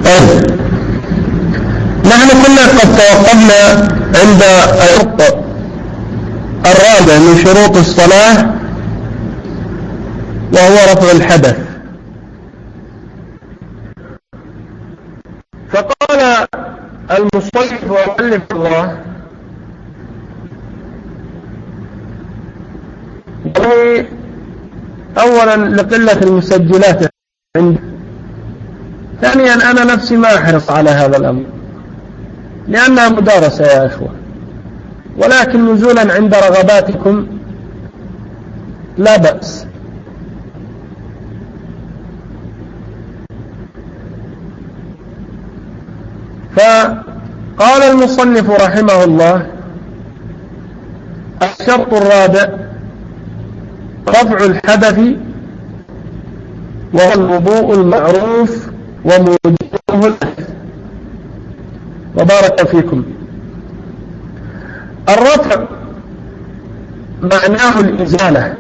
طيب، نحن كنا قد توقفنا عند الشرط الرابع من شروط الصلاة وهو رفع الحدث. فقال المصنف ومؤلف الله: أولا لقلة المسجلات عندي، ثانيا أنا نفسي ما أحرص على هذا الأمر لأنها مدارسة يا أخوة، ولكن نزولا عند رغباتكم لا بأس. فقال المصنف رحمه الله: الشرط الرابع رفع الحدث، وهو الوضوء المعروف وموجبه الحدث. وبارك فيكم. الرفع معناه الإزالة،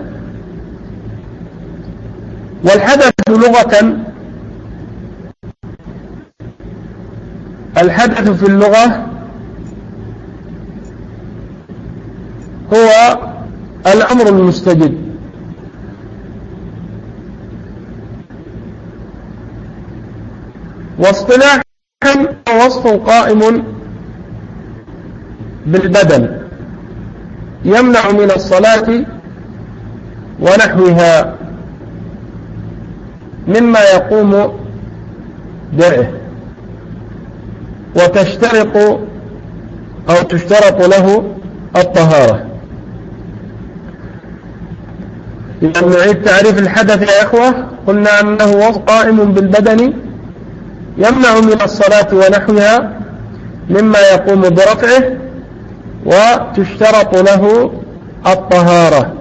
والحدث لغة، الحدث في اللغة هو الأمر المستجد، واصطلاحا وصف قائم بالبدن يمنع من الصلاة ونحوها مما يقوم درعه، وتشترط له الطهارة. إذا نعيد تعريف الحدث يا إخوة. قلنا أنه وصف قائم بالبدن يمنع من الصلاة ونحوها مما يقوم برفعه، وتشترط له الطهارة.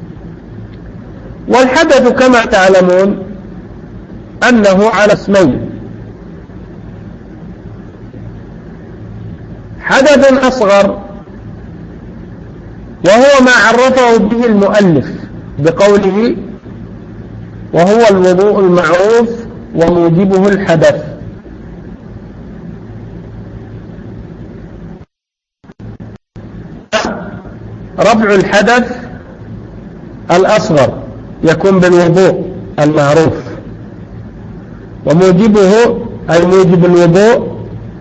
والحدث كما تعلمون أنه على اسمين: حدث أصغر وهو ما عرفه به المؤلف بقوله: وهو الوضوء المعروف وموجبه الحدث. رفع الحدث الأصغر يكون بالوضوء المعروف، وموجبه أي موجب الوضوء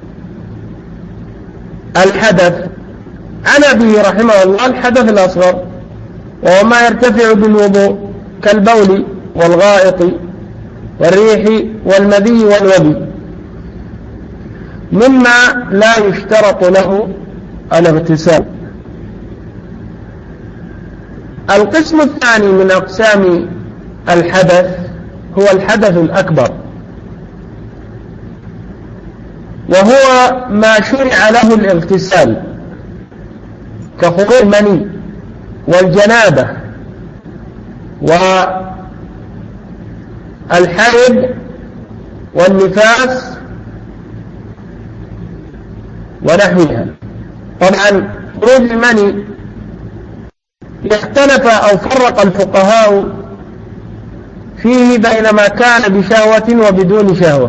الحدث. عن به رحمه الله الحدث الأصغر وهو ما يرتفع بالوضوء كالبول والغائط والريح والمذي والودي مما لا يشترط له الاغتسال. القسم الثاني من أقسام الحدث هو الحدث الأكبر، وهو ما شرع له الاغتسال كخروج المني والجنابة والحيض والنفاس ونحوها. طبعا خروج المني اختلف أو فرق الفقهاء فيه بين ما كان بشهوة وبدون شهوة،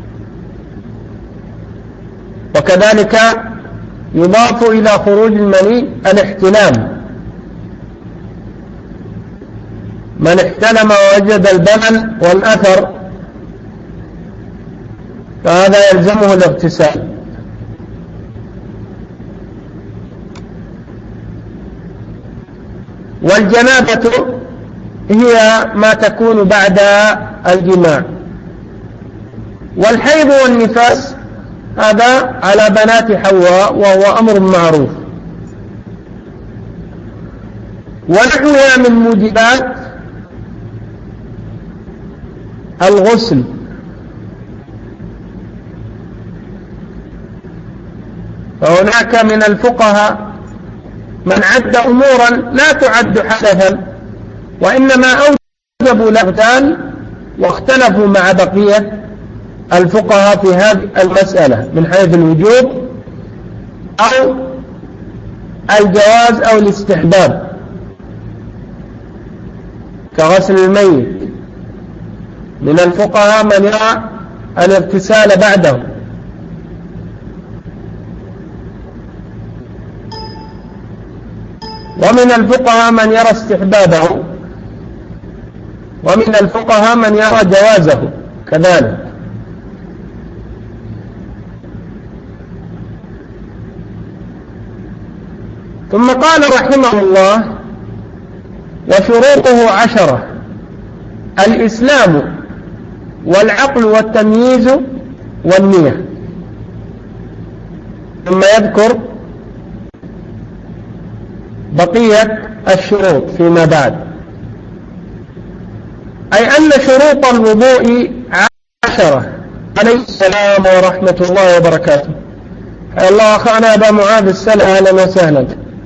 وكذلك يضاف إلى خروج المني الاحتلام. من احتلم ووجد البلل والأثر فهذا يلزمه الاغتسال. والجنابة هي ما تكون بعد الجماع. والحيض والنفاس هذا على بنات حواء وهو أمر معروف. ونحوها من موجبات الغسل، فهناك من الفقهاء من عد أمورا لا تعد حدثا وإنما أوجبوا الاغتسال، واختلفوا مع بقية الفقهاء في هذه المسألة من حيث الوجوب أو الجواز أو الاستحباب، كغسل الميت. من الفقهاء من يرى الاغتسال بعده. ومن الفقهاء من يرى استحبابه، ومن الفقهاء من يرى جوازه كذلك. ثم قال رحمه الله: وشروطه 10: الإسلام والعقل والتمييز والنية. ثم يذكر بقية الشروط فيما بعد، أي أن شروط الوضوء 10. عليه السلام ورحمة الله وبركاته. حيا الله أخانا أبا معاذ السلام، أهلا وسهلا،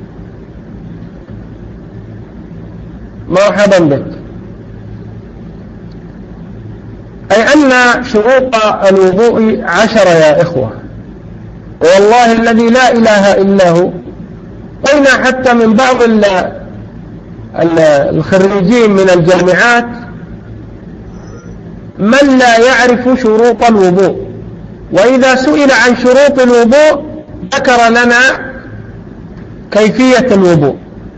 مرحبا بك. أي أن شروط الوضوء 10 يا إخوة، والله الذي لا إله إلا هو. قلنا حتى من بعض الخريجين من الجامعات من لا يعرف شروط الوضوء، وإذا سئل عن شروط الوضوء ذكر لنا كيفية الوضوء.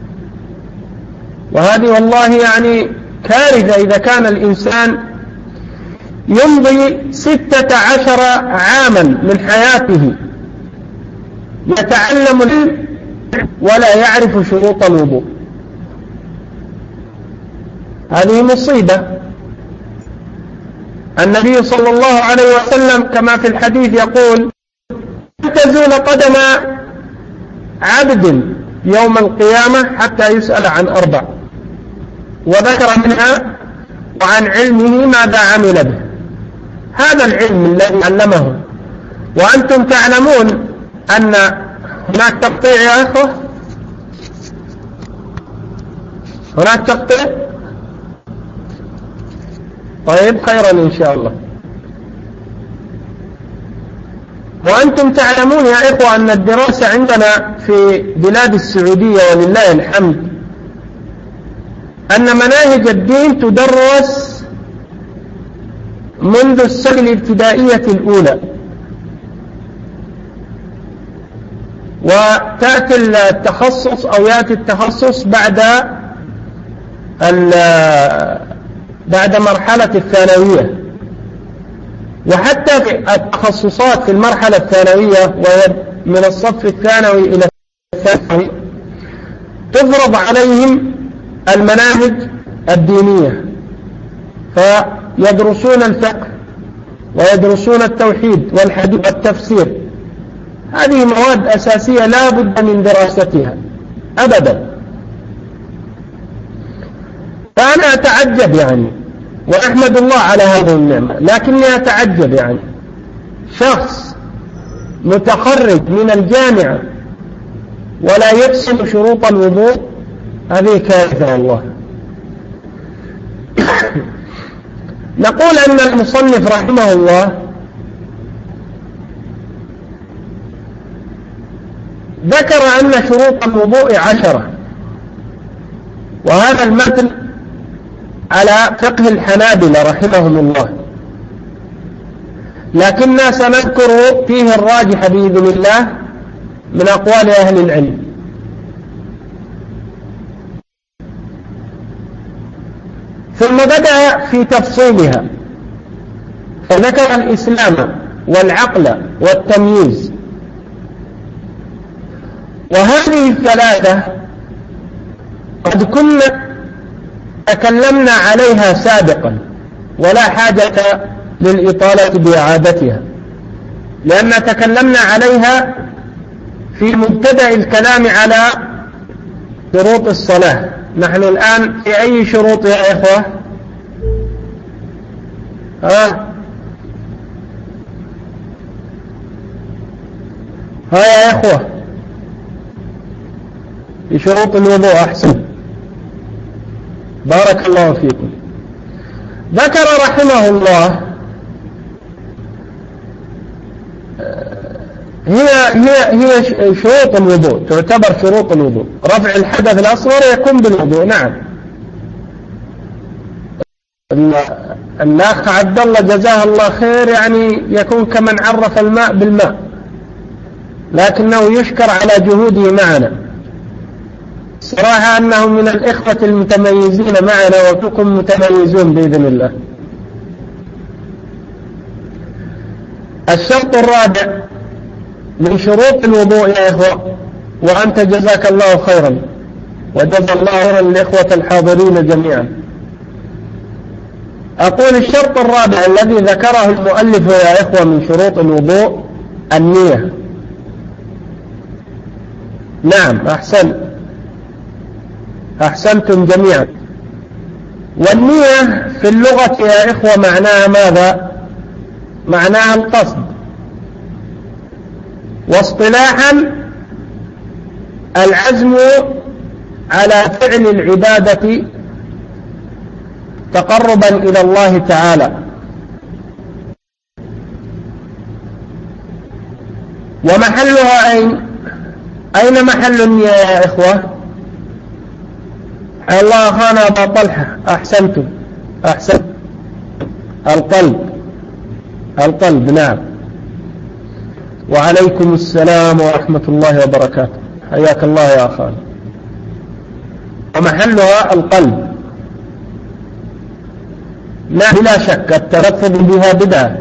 وهذه والله يعني كارثة إذا كان الإنسان يمضي 16 عاما من حياته يتعلم العلم ولا يعرف شروط الوضوء. هذه مصيبة. النبي صلى الله عليه وسلم كما في الحديث يقول: لن تزول قدم عبد يوم القيامة حتى يسأل عن 4، وذكر منها وعن علمه ماذا عمل به. هذا العلم الذي علمه، وأنتم تعلمون أن هناك تقطيع يا أخوة، هناك تقطيع. طيب خيرا إن شاء الله. وأنتم تعلمون يا إخوة أن الدراسة عندنا في بلاد السعودية ولله الحمد أن مناهج الدين تدرس منذ السنة الابتدائية الأولى، وتأتي التخصص أو يأتي التخصص بعد مرحلة الثانوية. وحتى في التخصصات في المرحلة الثانوية وهي من الصف الثانوي إلى الثانوي تفرض عليهم المناهج الدينية، فيدرسون الفقه ويدرسون التوحيد والحديث والتفسير. هذه مواد أساسية لا بد من دراستها أبدا. فأنا أتعجب يعني، وأحمد الله على هذه النعمة، لكني أتعجب يعني شخص متخرج من الجامعة ولا يحسن شروط الوضوء. هذه كارثة والله. نقول أن المصنف رحمه الله ذكر أن شروط الوضوء 10، وهذا المتن على فقه الحنابلة رحمهم الله، لكننا سنذكر فيه الراجح بإذن الله من أقوال أهل العلم. ثم بدأ في تفصيلها فذكر الإسلام والعقل والتمييز، وهذه الثلاثة قد كنا تكلمنا عليها سابقا ولا حاجة للإطالة بإعادتها، لأن تكلمنا عليها في مبتدأ الكلام على شروط الصلاة. نحن الآن في أي شروط يا إخوة؟ ها يا إخوة، في شروط الوضوء. أحسن، بارك الله فيكم. ذكر رحمه الله هي شروط الوضوء، تعتبر شروط الوضوء. رفع الحدث الأصغر يكون بالوضوء، نعم. الأخ عبد الله جزاه الله خير يعني يكون كمن عرف الماء بالماء، لكنه يشكر على جهوده معنا. صراحة أنهم من الإخوة المتميزين معنا وفيكم متميزون بإذن الله. الشرط الرابع من شروط الوضوء يا إخوة، وأنت جزاك الله خيرا وجزا الله خيرا الإخوة الحاضرين جميعا. أقول الشرط الرابع الذي ذكره المؤلف يا إخوة من شروط الوضوء النية. نعم أحسنتم جميعا. والنية في اللغة يا إخوة معناها ماذا؟ معناها القصد، واصطلاحا العزم على فعل العبادة تقربا إلى الله تعالى. ومحلها أين محل النية يا إخوة؟ الله أخانا أبا طلحة أحسنت القلب. نعم. وعليكم السلام ورحمة الله وبركاته، حياك الله يا أخانا. ومحلها القلب. لا بلا شك التلفظ بها بدعة،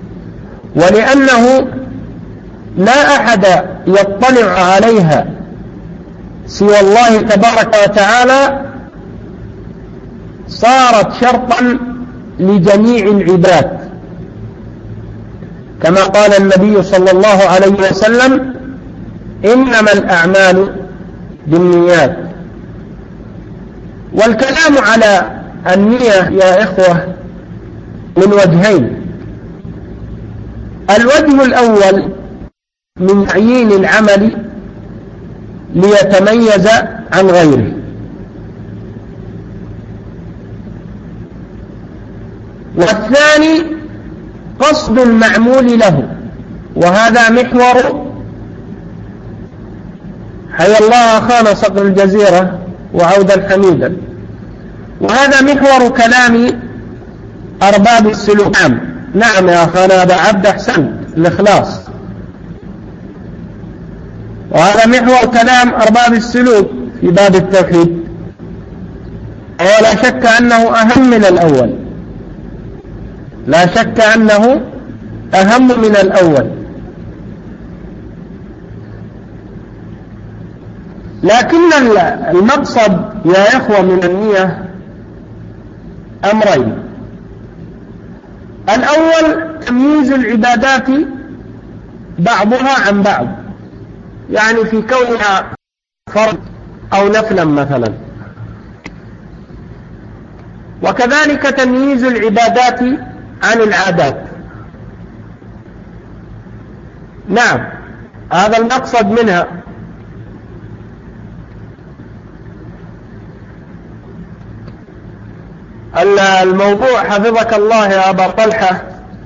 ولأنه لا أحد يطلع عليها سوى الله تبارك وتعالى صارت شرطا لجميع العباد، كما قال النبي صلى الله عليه وسلم: إنما الأعمال بالنيات. والكلام على النية يا إخوة من وجهين. الوجه الأول من تعيين العمل ليتميز عن غيره، والثاني قصد المعمول له، وهذا محور حيا الله أخانا صقر الجزيرة وعودا حميدا، وهذا محور كلام أرباب السلوك. نعم يا أخانا أبا عبد أحسنت، الإخلاص. وهذا محور كلام أرباب السلوك في باب التوحيد، ولا شك أنه أهم من الأول، لا شك أنه أهم من الأول. لكن المقصد يا إخوة من النية أمرين: الأول تمييز العبادات بعضها عن بعض، يعني في كونها فرض أو نفلا مثلا، وكذلك تمييز العبادات عن العادات. نعم هذا المقصد منها. الموضوع حفظك الله يا أبا طلحة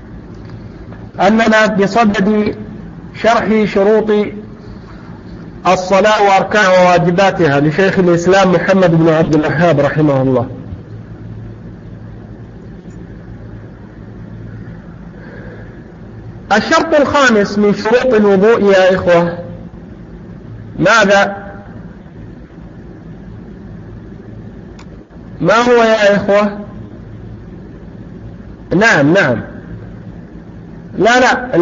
أننا بصدد شرح شروط الصلاة وأركان وواجباتها لشيخ الإسلام محمد بن عبد الوهاب رحمه الله. الشرط الخامس من شروط الوضوء يا إخوة ماذا؟ ما هو يا إخوة؟ نعم لا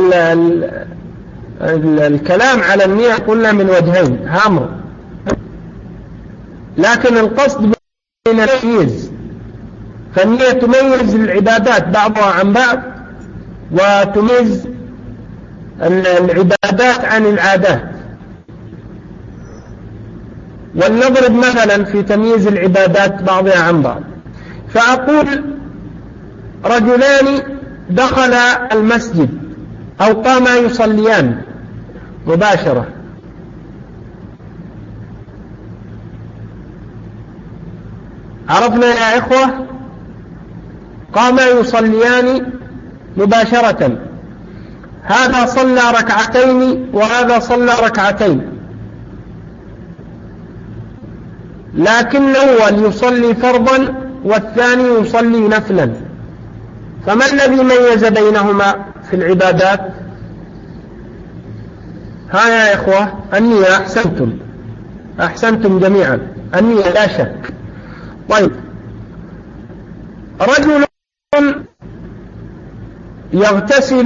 الكلام على النية قلنا من وجهين هامر، لكن القصد بين التمييز، فالنية تميز العبادات بعضها عن بعض وتميز العبادات عن العادات. ولنضرب مثلا في تمييز العبادات بعضها عن بعض، فأقول رجلان دخلا المسجد أو قاما يصليان مباشرة، عرفنا يا إخوة؟ قاما يصليان مباشرة، هذا صلى ركعتين وهذا صلى ركعتين، لكن الأول يصلي فرضا والثاني يصلي نفلا، فما الذي ميز بينهما في العبادات؟ ها يا إخوة، النية. أحسنتم جميعا، النية لا شك. طيب، رجل يغتسل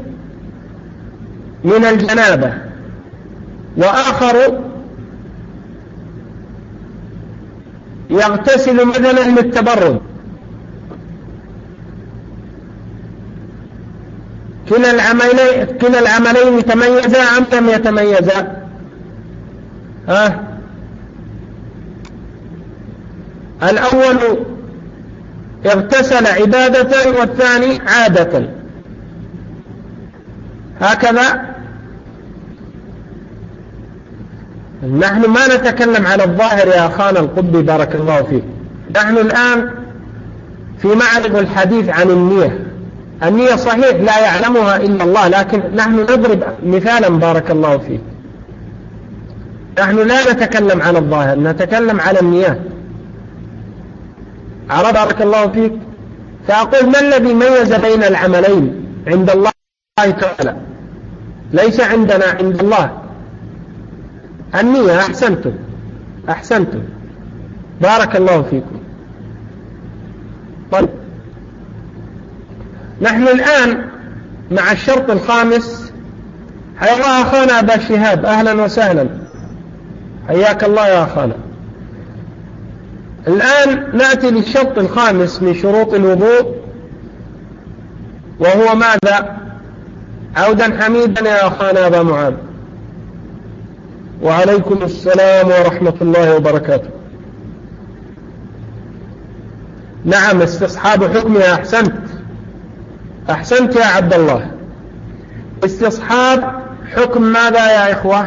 من الجنابة وآخر يغتسل مثلا للتبرد، كلا العملين تميزا أم لم يتميزا؟ الأول اغتسل عبادة والثاني عادة، هكذا. نحن ما نتكلم على الظاهر يا أخانا القبي، بارك الله فيك. نحن الآن في معرض الحديث عن النية. النية صحيح لا يعلمها إلا الله، لكن نحن نضرب مثالا بارك الله فيك. نحن لا نتكلم على الظاهر، نتكلم على النية. عرف بارك الله فيك؟ فأقول ما الذي ميز بين العملين عند الله تعالى؟ ليس عندنا، عند الله. النية. أحسنتم بارك الله فيكم. طيب، نحن الآن مع الشرط الخامس. حيا الله أخانا أبا شهاب، أهلا وسهلا، حياك الله يا أخانا. الآن نأتي للشرط الخامس من شروط الوضوء، وهو ماذا؟ عودا حميدا يا أخانا أبا معاذ. وعليكم السلام ورحمة الله وبركاته. نعم، استصحاب حكمها. أحسنت يا عبد الله. استصحاب حكم ماذا يا إخوة؟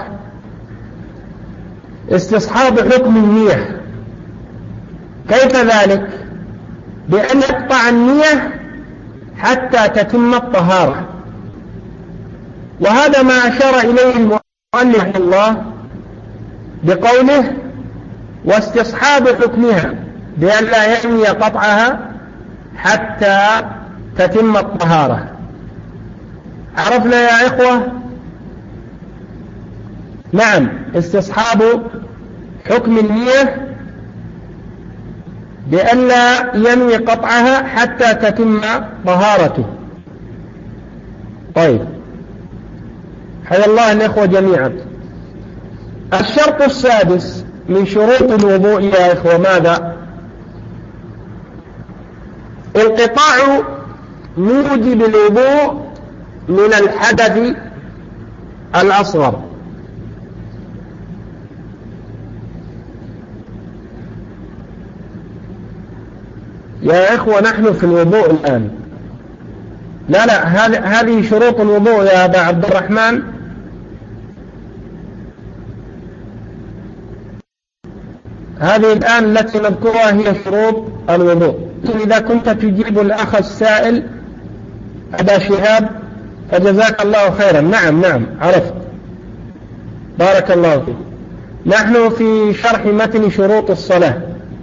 استصحاب حكم النية. كيف ذلك؟ بأن يقطع النية حتى تتم الطهارة، وهذا ما أشار إليه المؤلف الله بقوله واستصحاب حكمها، بأن لا ينوي قطعها حتى تتم الطهارة. عرفنا يا إخوة؟ نعم، استصحاب حكم النية بأن لا ينوي قطعها حتى تتم طهارته. طيب، حيا الله الإخوة جميعا. الشرط السادس من شروط الوضوء يا إخوة ماذا؟ انقطاع موجب الوضوء من الحدث الأصغر. يا إخوة، نحن في الوضوء الآن. لا، هذه شروط الوضوء يا أبا عبد الرحمن. هذه الآن التي نذكرها هي شروط الوضوء. إذا كنت تجيب الأخ السائل أبا شهاب فجزاك الله خيرا. نعم عرفت، بارك الله فيك. نحن في شرح متن شروط الصلاة.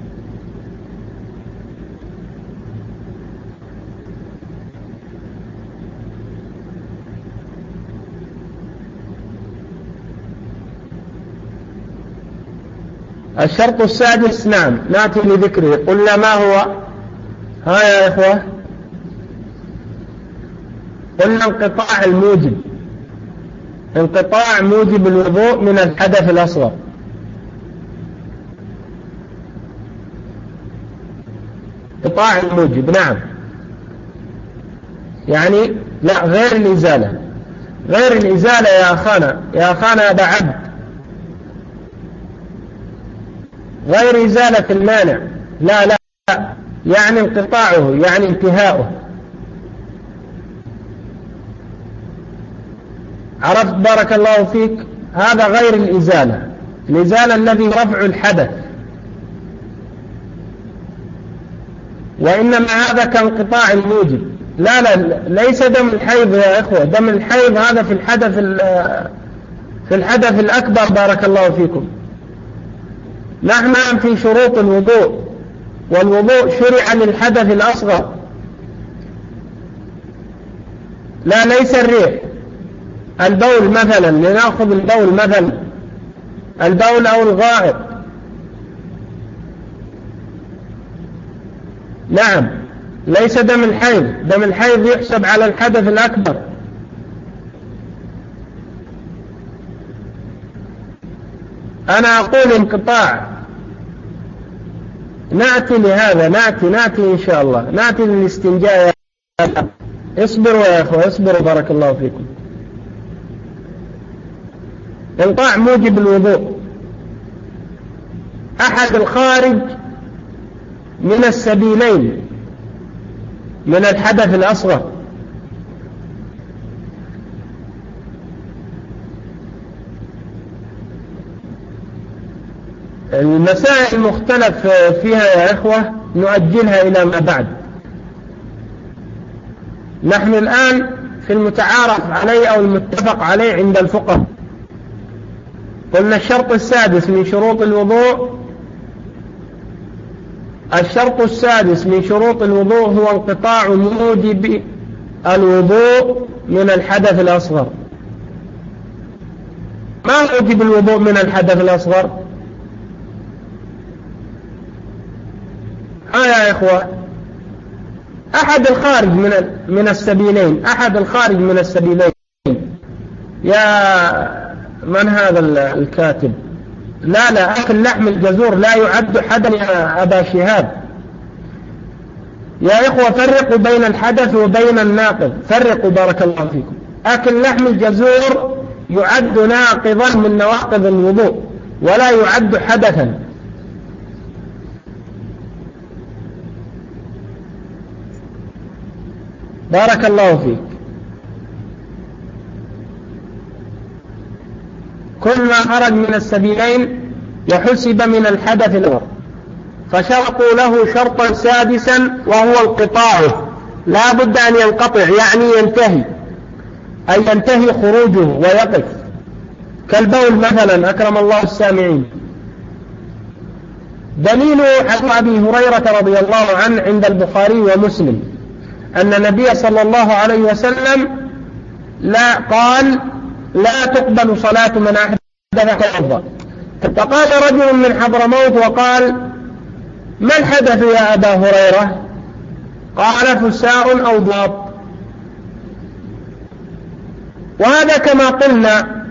الشرط السادس، نعم، نأتي لذكره. قلنا ما هو؟ ها يا إخوة، قلنا انقطاع موجب الوضوء من الحدث الأصغر. انقطاع الموجب، نعم، يعني لا، غير الإزالة يا أخانا أبا عبد، غير إزالة المانع. لا، يعني انقطاعه، يعني انتهاؤه. عرفت بارك الله فيك؟ هذا غير الإزالة الذي رفع الحدث، وإنما هذا كانقطاع الموجب. لا، ليس دم الحيض يا إخوة. دم الحيض هذا في الحدث الأكبر، بارك الله فيكم. نحن في شروط الوضوء، والوضوء شرع للحدث الأصغر. لا ليس الريح، البول مثلا، لنأخذ البول مثلا، البول أو الغائط. نعم ليس دم الحيض، دم الحيض يحسب على الحدث الأكبر. أنا أقول انقطاع، نأتي لهذا، نأتي إن شاء الله، نأتي للاستنجاء. اصبروا يا أخوة، اصبروا بارك الله فيكم. انقطاع موجب الوضوء: أحد الخارج من السبيلين من الحدث الأصغر. المسائل المختلف فيها يا إخوة نؤجلها إلى ما بعد. نحن الآن في المتعارف عليه أو المتفق عليه عند الفقهاء. قلنا الشرط السادس من شروط الوضوء، الشرط السادس من شروط الوضوء هو انقطاع موجب الوضوء من الحدث الأصغر. ما موجب الوضوء من الحدث الأصغر؟ يا إخوة، أحد الخارج من السبيلين، أحد الخارج من السبيلين. يا من هذا الكاتب؟ لا أكل لحم الجزور لا يعد حدا يا أبا شهاب. يا إخوة فرقوا بين الحدث وبين الناقض، فرقوا بارك الله فيكم. أكل لحم الجزور يعد ناقضا من نواقض الوضوء ولا يعد حدثا. بارك الله فيك. كل ما خرج من السبيلين يحسب من الحدث الأول، فشرطوا له شرطا سادسا وهو انقطاعه، لا بد أن ينقطع، يعني ينتهي، أي ينتهي خروجه ويقف، كالبول مثلا أكرم الله السامعين. دليل حديث أبي هريرة رضي الله عنه عند البخاري ومسلم أن النبي صلى الله عليه وسلم قال لا تقبل صلاة من أحدث توضأ. فقال رجل من حضرموت وقال ما الحدث يا أبا هريرة؟ قال فساء أو ضاب. وهذا كما قلنا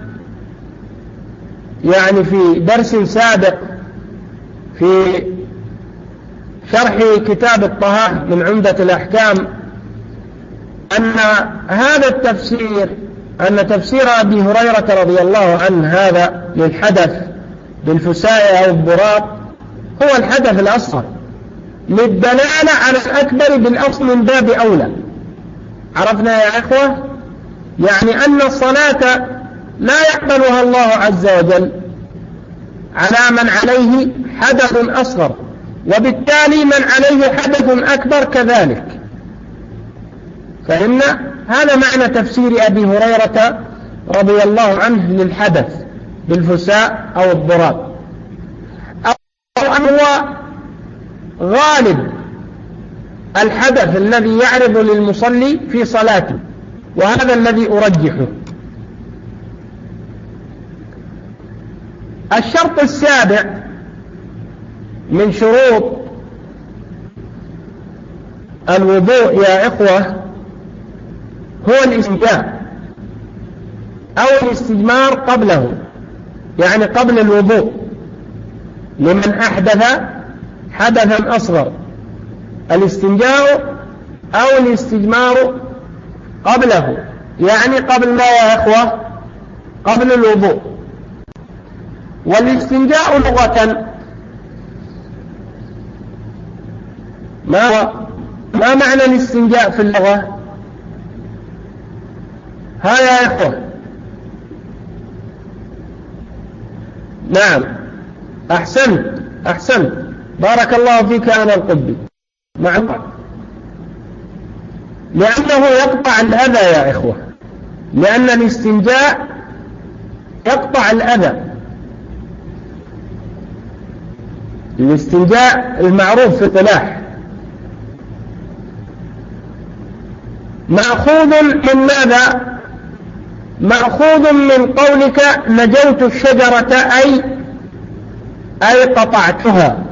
يعني في درس سابق في شرح كتاب الطهارة من عمدة الأحكام، أن هذا التفسير، أن تفسير أبي هريرة رضي الله عنه هذا للحدث بالفساء أو الضراب هو الحدث الأصغر، للدلالة على الأكبر بالأصل من باب أولى. عرفنا يا إخوة؟ يعني أن الصلاة لا يقبلها الله عز وجل على من عليه حدث أصغر، وبالتالي من عليه حدث أكبر كذلك. فإن هذا معنى تفسير أبي هريرة رضي الله عنه للحدث بالفساء أو الضراب، أو هو غالب الحدث الذي يعرض للمصلي في صلاته، وهذا الذي أرجحه. الشرط السابع من شروط الوضوء يا إخوة هو الاستنجاء أو الاستجمار قبله، يعني قبل الوضوء، لمن أحدث حدثا أصغر. الاستنجاء أو الاستجمار قبله، يعني قبل ما يا إخوة؟ قبل الوضوء. والاستنجاء لغة ما معنى الاستنجاء في اللغة؟ ها يا إخوة؟ نعم أحسنت بارك الله فيك أنا القبي. نعم، لأنه يقطع الأذى يا إخوة، لأن الاستنجاء يقطع الأذى. الاستنجاء المعروف في الاصطلاح مأخوذ من ماذا؟ مأخوذ من قولك نجوت الشجرة أي قطعتها.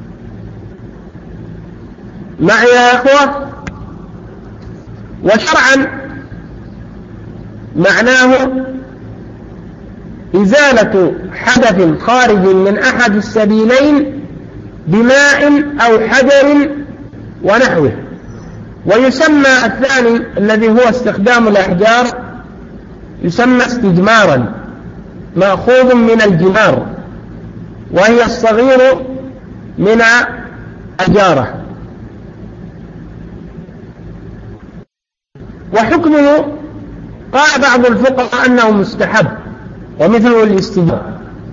معي يا أخوة؟ وشرعا معناه إزالة حدث خارج من أحد السبيلين بماء أو حجر ونحوه. ويسمى الثاني الذي هو استخدام الأحجار يسمى استجمارا، مأخوذ من الجمار وهي الصغير من أجارة. وحكمه قال بعض الفقهاء أنه مستحب ومثله الاستجمار،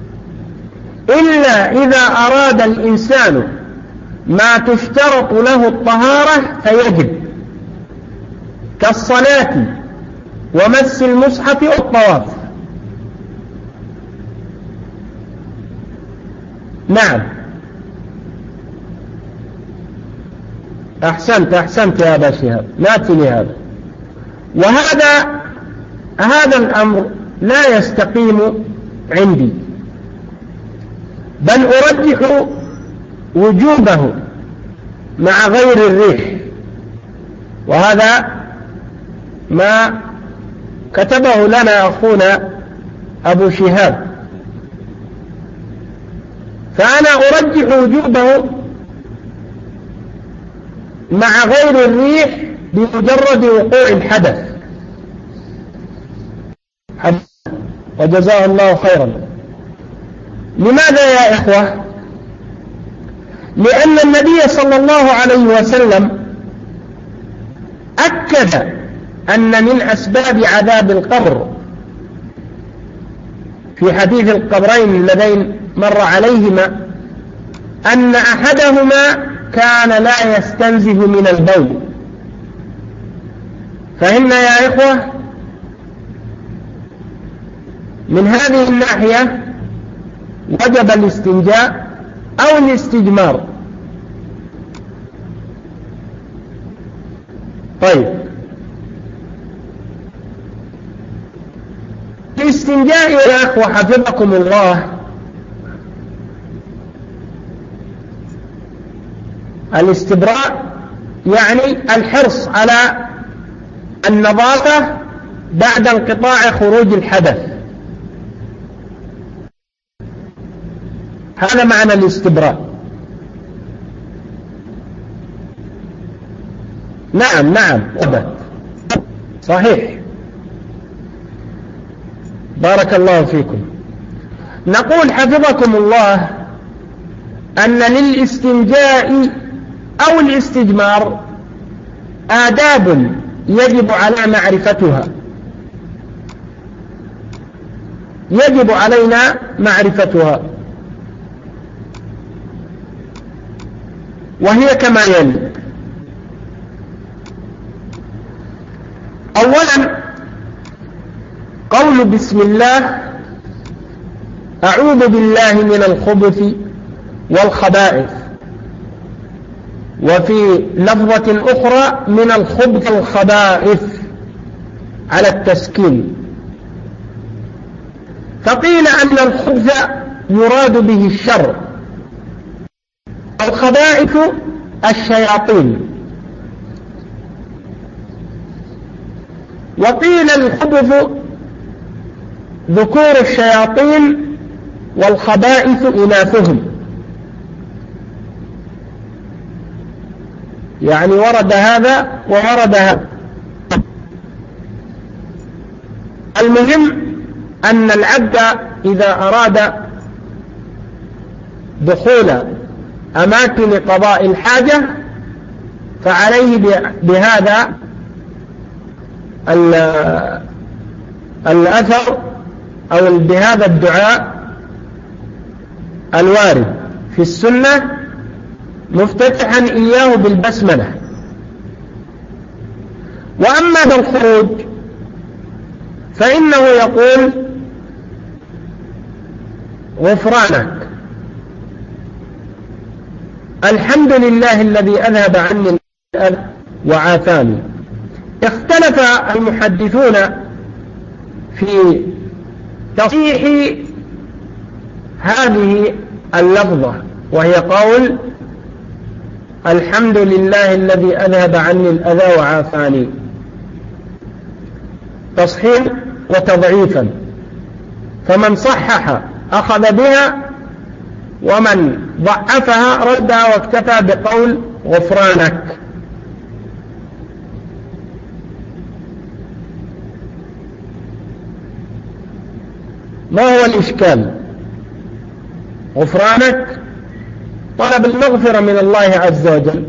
إلا إذا أراد الإنسان ما تشترط له الطهارة فيجب، كالصلاة ومس المصحف والطواف. نعم، أحسنت يا أبا شهاب، نأتي لهذا. وهذا الأمر لا يستقيم عندي، بل أرجح وجوبه مع غير الريح، وهذا ما كتبه لنا أخونا أبو شهاب. فأنا أرجح وجوبه مع غير الريح بمجرد وقوع الحدث. وجزاه الله خيرا. لماذا يا إخوة؟ لأن النبي صلى الله عليه وسلم أكد أن من أسباب عذاب القبر في حديث القبرين اللذين مر عليهما أن أحدهما كان لا يستنزه من البول. فهمنا يا إخوة؟ من هذه الناحية وجب الاستنجاء أو الاستجمار. طيب، الاستنجاء يا أخوة حفظكم الله الاستبراء يعني الحرص على النظافة بعد انقطاع خروج الحدث، هذا معنى الاستبراء. نعم صحيح، بارك الله فيكم. نقول حفظكم الله أن للاستنجاء أو الاستجمار آداب يجب على معرفتها، يجب علينا معرفتها، وهي كما يلي. أولا قول بسم الله أعوذ بالله من الخبث والخبائث، وفي لفظة أخرى من الخبث والخبائث على التسكين. فقيل أن الخبث يراد به الشر، الخبائث الشياطين، وقيل الخبث ذكور الشياطين والخبائث إناثهم. يعني ورد هذا وورد هذا. المهم أن العبد إذا أراد دخول أماكن قضاء الحاجة فعليه بهذا الأثر أو بهذا الدعاء الوارد في السنة مفتتحا إياه بالبسملة. وأما بالخروج فإنه يقول غفرانك، الحمد لله الذي أذهب عني الأذى وعافاني، اختلف المحدثون في تصحيح هذه اللفظة، وهي قول الحمد لله الذي أذهب عني الأذى وعافاني، تصحيح وتضعيفا. فمن صحح أخذ بها، ومن ضعفها ردها واكتفى بقول غفرانك. ما هو الإشكال؟ غفرانك طلب المغفرة من الله عز وجل،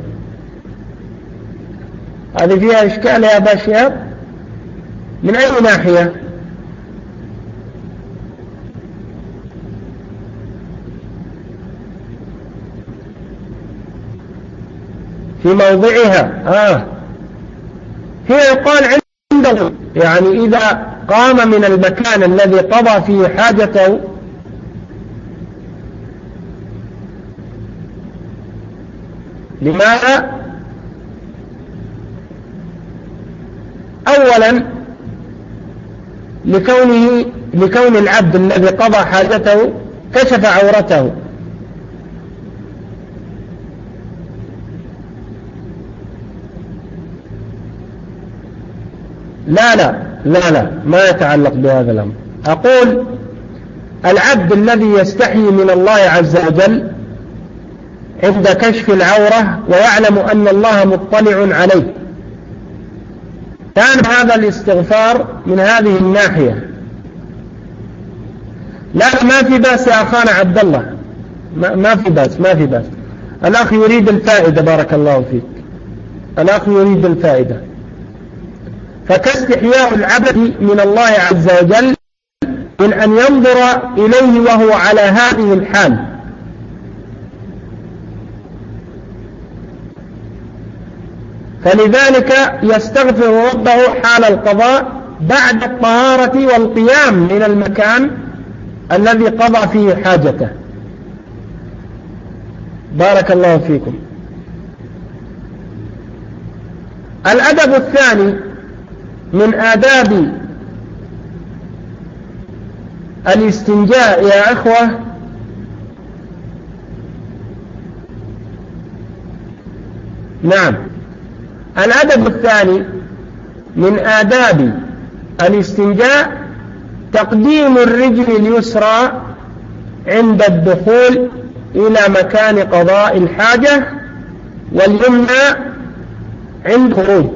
هذه فيها إشكال يا أبا شهاب؟ من أي ناحية؟ في موضعها هي يقال عنده، يعني إذا قام من المكان الذي قضى فيه حاجته لماذا؟ أولا لكون العبد الذي قضى حاجته كشف عورته، لا ما يتعلق بهذا الأمر. أقول العبد الذي يستحي من الله عز وجل عند كشف العورة ويعلم أن الله مطلع عليه، كان هذا الاستغفار من هذه الناحية. لا، ما في بأس يا أخانا عبد الله، ما في بأس. الأخ يريد الفائدة، بارك الله فيك، الأخ يريد الفائدة. فكاستحياء العبد من الله عز وجل من أن ينظر إليه وهو على هذه الحال، فلذلك يستغفر ربه حال القضاء بعد الطهارة والقيام من المكان الذي قضى فيه حاجته. بارك الله فيكم. الأدب الثاني من آداب الاستنجاء يا أخوة نعم، الأدب الثاني من آداب الاستنجاء تقديم الرجل اليسرى عند الدخول إلى مكان قضاء الحاجة، واليمنى عند خروج،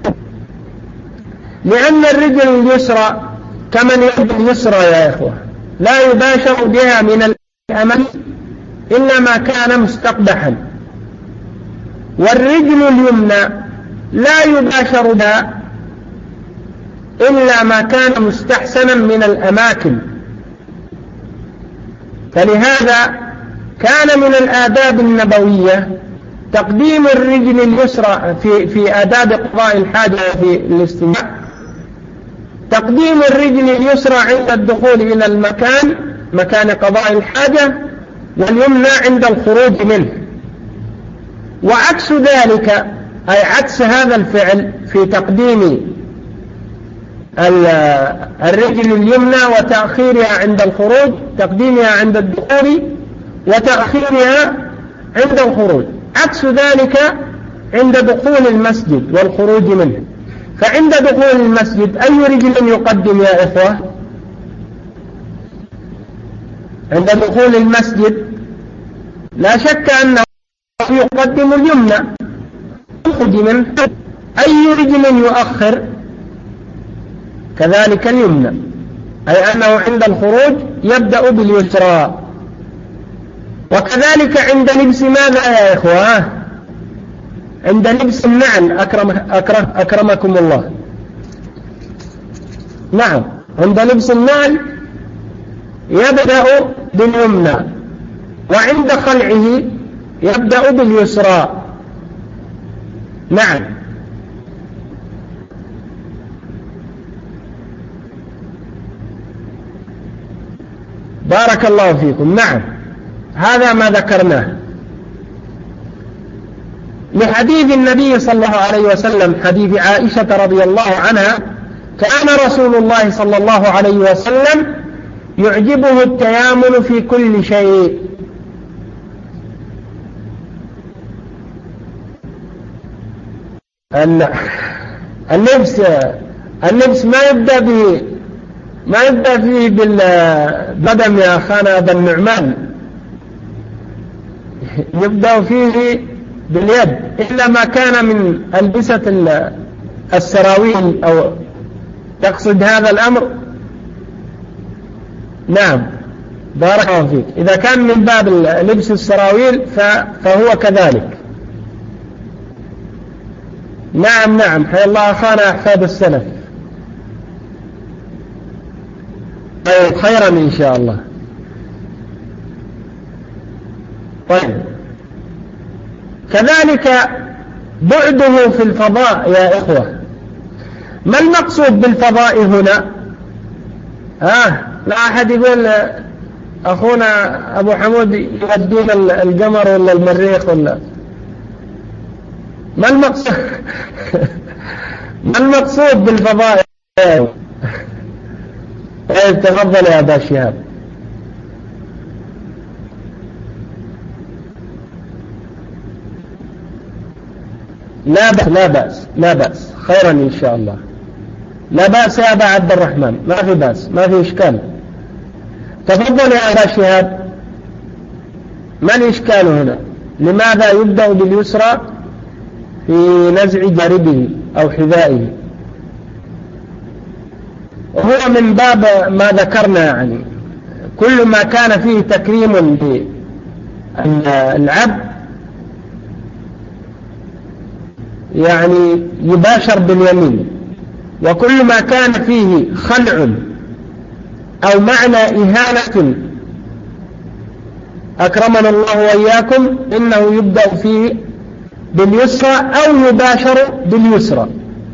لأن الرجل اليسرى كمن يد اليسرى يا إخوة لا يباشر بها من الأمام إلا ما كان مستقبحا، والرجل اليمنى لا يباشر بها إلا ما كان مستحسنا من الأماكن. فلهذا كان من الآداب النبوية تقديم الرجل اليسرى في آداب قضاء الحاجة في الاستنجاء، تقديم الرجل اليسرى عند الدخول إلى مكان قضاء الحاجة، واليمنى عند الخروج منه. وعكس ذلك، أي عكس هذا الفعل في تقديم الرجل اليمنى وتأخيرها عند الخروج، تقديمها عند الدخول وتأخيرها عند الخروج، عكس ذلك عند دخول المسجد والخروج منه. فعند دخول المسجد أي رجل يقدم يا إخوة؟ عند دخول المسجد لا شك أنه يقدم اليمنى، يخرج منه أي رجل يؤخر كذلك اليمنى، أي أنه عند الخروج يبدأ باليسرى. وكذلك عند لبس ماذا يا إخوة؟ عند لبس النعل، أكرمكم الله. نعم، عند لبس النعل يبدأ باليمنى، وعند خلعه يبدأ باليسرى. نعم. بارك الله فيكم. نعم، هذا ما ذكرناه. لحديث النبي صلى الله عليه وسلم، حديث عائشة رضي الله عنها: كان رسول الله صلى الله عليه وسلم يعجبه التيامن في كل شيء. اللبس ما يبدأ فيه بالقدم يا أخانا أبا النعمان، يبدأ فيه باليد، إلا ما كان من ألبسة السراويل. أو تقصد هذا الأمر؟ نعم، بارك الله فيك. إذا كان من باب لبس السراويل فهو كذلك. نعم، حيا الله أخانا أحفاد السلف. طيب، خيرا إن شاء الله. طيب، كذلك بعده في الفضاء يا إخوة. ما المقصود بالفضاء هنا؟ لا أحد يقول أخونا أبو حمود يودينا القمر ولا المريخ ولا ما المقصود؟ ما المقصود بالفضاء؟ طيب، تفضل يا أبا شهاب. لا بأس، خيرا إن شاء الله. لا بأس يا أبا عبد الرحمن، ما في بأس، ما في إشكال. تفضل يا أبا شهاب، ما الإشكال هنا؟ لماذا يبدأ باليسرى في نزع جاربه أو حذائه؟ وهو من باب ما ذكرنا، يعني كل ما كان فيه تكريم للعبد يعني يباشر باليمين، وكل ما كان فيه خلع أو معنى إهانة أكرمنا الله وإياكم إنه يبدأ فيه باليسرى أو يباشر باليسرى.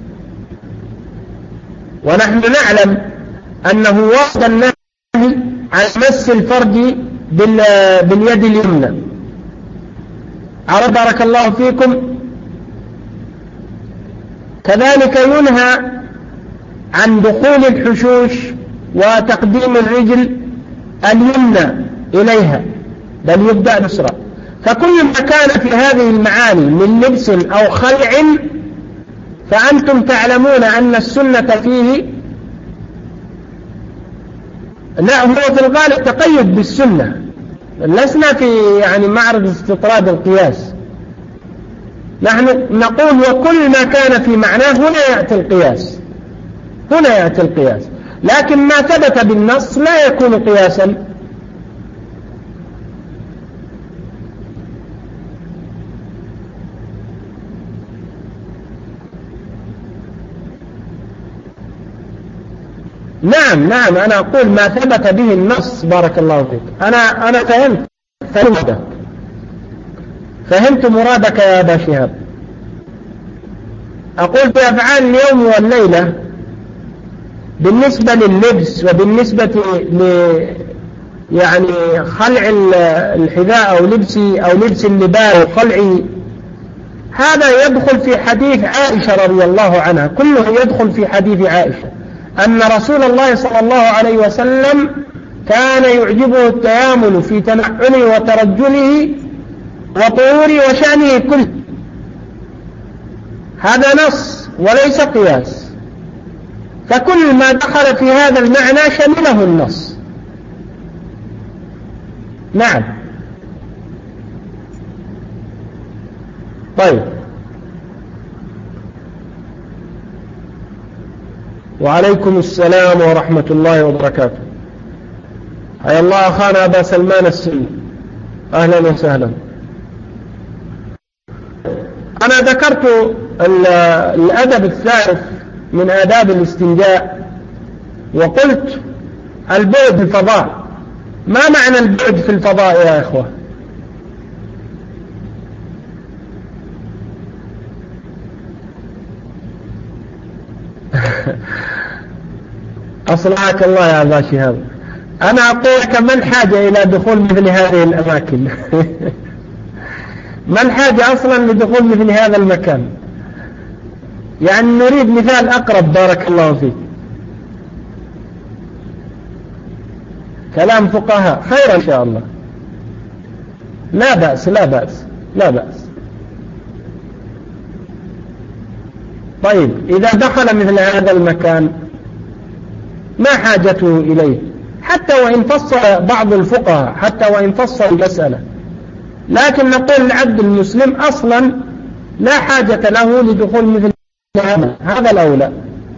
ونحن نعلم أنه ورد النهي عن مس الفرج باليد اليمنى. بارك الله فيكم. كذلك ينهى عن دخول الحشوش وتقديم الرجل اليمنى إليها، بل يبدأ اليسرى. فكل ما كان في هذه المعاني من لبس أو خلع فأنتم تعلمون أن السنة فيه لا، هو في الغالب تقيد بالسنة، لسنا في يعني معرض استطراد القياس. نحن نقول وكل ما كان في معناه هنا يأتي القياس، لكن ما ثبت بالنص لا يكون قياسا. نعم، أنا أقول ما ثبت به النص. بارك الله فيك. أنا فهمت مرادك يا أبا شهاب. أقول في أفعال اليوم والليلة بالنسبة لللبس وبالنسبة يعني خلع الحذاء أو لبس اللباس وخلعه، هذا يدخل في حديث عائشة رضي الله عنها، كله يدخل في حديث عائشة أن رسول الله صلى الله عليه وسلم كان يعجبه التيامن في تنعله وترجله وطهوره وشأنه كله. هذا نص وليس قياس، فكل ما دخل في هذا المعنى شمله النص. نعم. طيب، وعليكم السلام ورحمة الله وبركاته. حيا الله أخانا أبا سلمان السني، أهلا وسهلا. أنا ذكرت الأدب الثالث من آداب الاستنجاء، وقلت البعد في الفضاء. ما معنى البعد في الفضاء يا إخوة؟ أصلحك الله يا أبا شهاب. أنا أقول لك من حاجة إلى دخول مثل هذه الأماكن. ما الحاجة أصلا لدخول مثل هذا المكان؟ يعني نريد مثال أقرب. بارك الله فيك. كلام فقهاء خير إن شاء الله. لا بأس لا بأس لا بأس. طيب إذا دخل مثل هذا المكان ما حاجته إليه؟ حتى وإن فصل بعض الفقهاء، حتى وإن فصل المسألة، لكن نقول العبد المسلم أصلا لا حاجة له لدخول مثل هذا الأولى،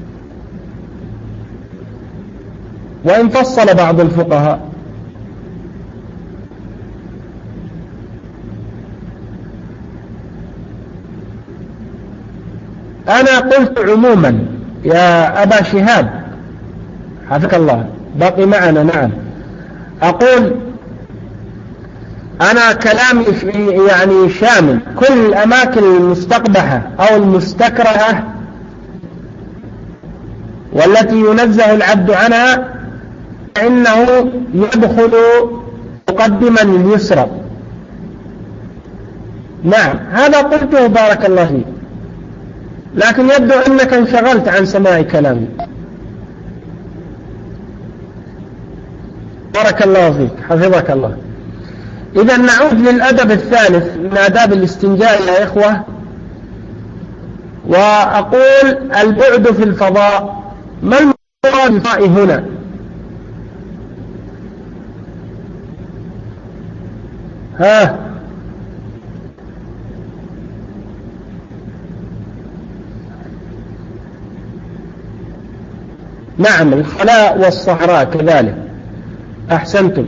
وإن فصل بعض الفقهاء. أنا قلت عموما يا أبا شهاب حفظك الله، باقي معنا. نعم، أقول أنا كلامي يعني شامل كل الأماكن المستقبحة أو المستكرهة والتي ينزه العبد عنها، فإنه يدخل مقدما اليسرى. نعم هذا قلته بارك الله فيك، لكن يبدو أنك انشغلت عن سماع كلامي. بارك الله فيك حفظك الله. إذا نعود للأدب الثالث من آداب الاستنجاء يا إخوة، وأقول البعد في الفضاء. ما المراد بالفضاء هنا؟ ها نعم، الخلاء والصحراء كذلك. أحسنتم.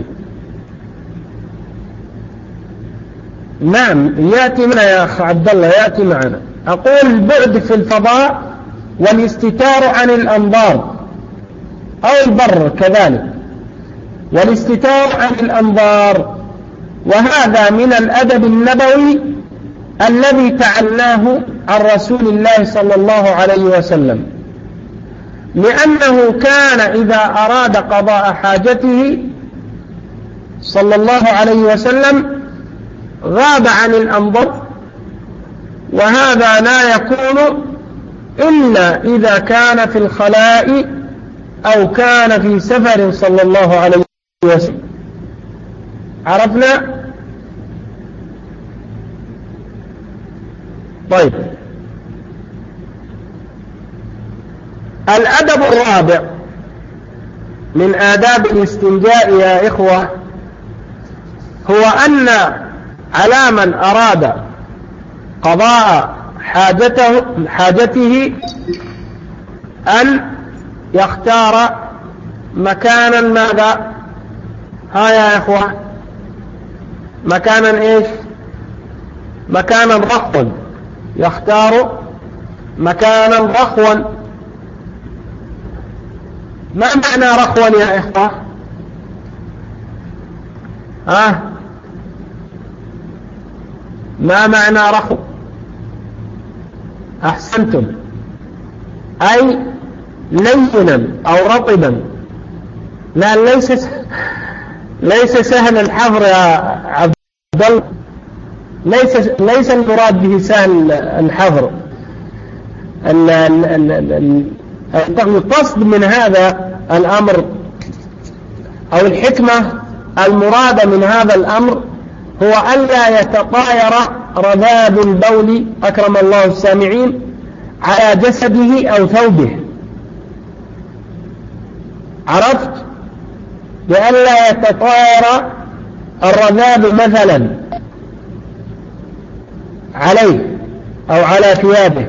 نعم يأتي معنا يا أخ عبد الله، يأتي معنا. أقول البعد في الفضاء والاستتار عن الأنظار، أو البر كذلك، والاستتار عن الأنظار، وهذا من الأدب النبوي الذي تعلناه عن رسول الله صلى الله عليه وسلم، لأنه كان إذا أراد قضاء حاجته صلى الله عليه وسلم غاب عن الأنظار، وهذا لا يكون إلا إذا كان في الخلاء أو كان في سفر صلى الله عليه وسلم. عرفنا؟ طيب، الأدب الرابع من آداب الاستنجاء يا إخوة هو أن على من أراد قضاء حاجته أن يختار مكانا. ماذا؟ ها يا إخوة، مكانا إيش؟ مكانا رخوا. يختار مكانا رخوا. ما معنى رخوا يا إخوة؟ ما معنى رخو؟ أحسنتم، أي لينا أو رطبا. لا، ليس سهل الحفر يا عبد الله، ليس المراد به سهل الحفر. القصد من هذا الأمر أو الحكمة المرادة من هذا الأمر هو ألا يتطاير رذاذ البول أكرم الله السامعين على جسده أو ثوبه. عرفت؟ بألا يتطاير الرذاذ مثلا عليه أو على ثيابه.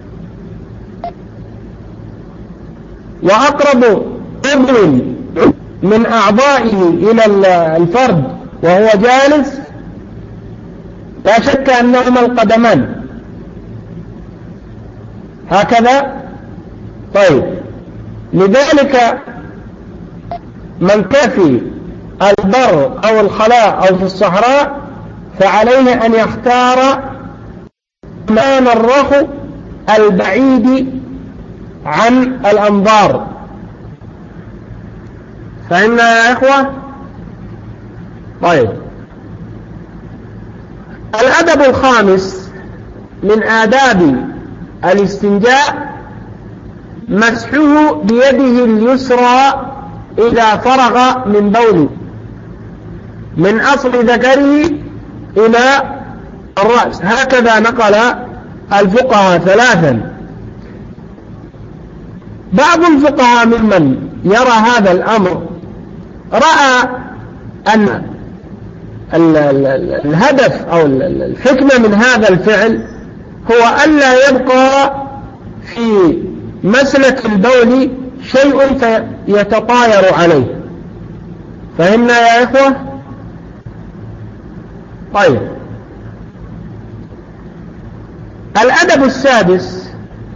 وأقرب عضو من أعضائه إلى الفرد وهو جالس لا شك أنهما القدمان، هكذا. طيب، لذلك من كان في البر أو الخلاء أو في الصحراء فعليه أن يختار مكان الرخو البعيد عن الأنظار. فهمنا يا إخوة؟ طيب، الأدب الخامس من آداب الاستنجاء مسحه بيده اليسرى إذا فرغ من بوله من أصل ذكره إلى الرأس، هكذا نقل الفقهاء ثلاثا. بعض الفقهاء ممن يرى هذا الأمر رأى أن الهدف أو الحكمة من هذا الفعل هو ألا يبقى في مسلك البول شيء يتطاير عليه. فهمنا يا إخوة؟ طيب، الأدب السادس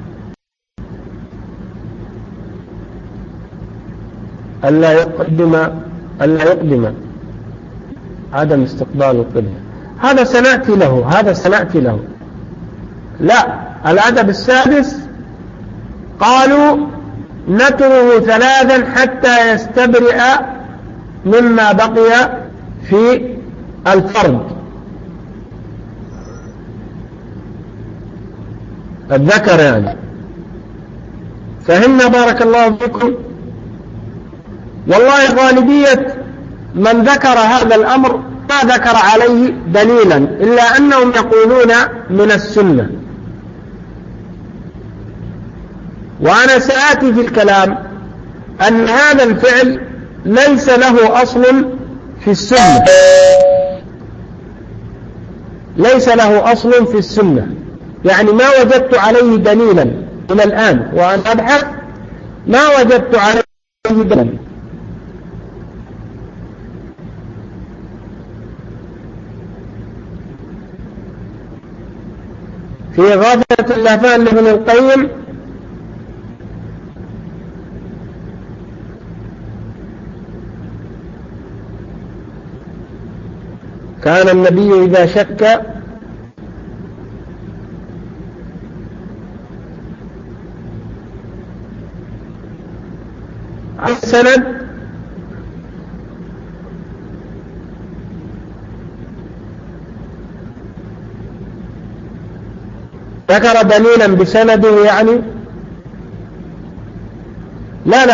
ألا يقدم عدم استقبال القبلة. هذا سنأتي له. لا، الأدب السادس قالوا نتره ثلاثا حتى يستبرئ مما بقي في الفرد الذكر يعني. فهمنا بارك الله فيكم؟ والله غالبية من ذكر هذا الأمر ما ذكر عليه دليلا إلا أنهم يقولون من السنة. وأنا سآتي في الكلام أن هذا الفعل ليس له أصل في السنة، ليس له أصل في السنة، يعني ما وجدت عليه دليلا إلى الآن وأنا أبحث ما وجدت عليه دليلا. في غافلة اللهفان لابن القيم كان النبي إذا شك عن سند ذكر دليلا بسنده يعني. لا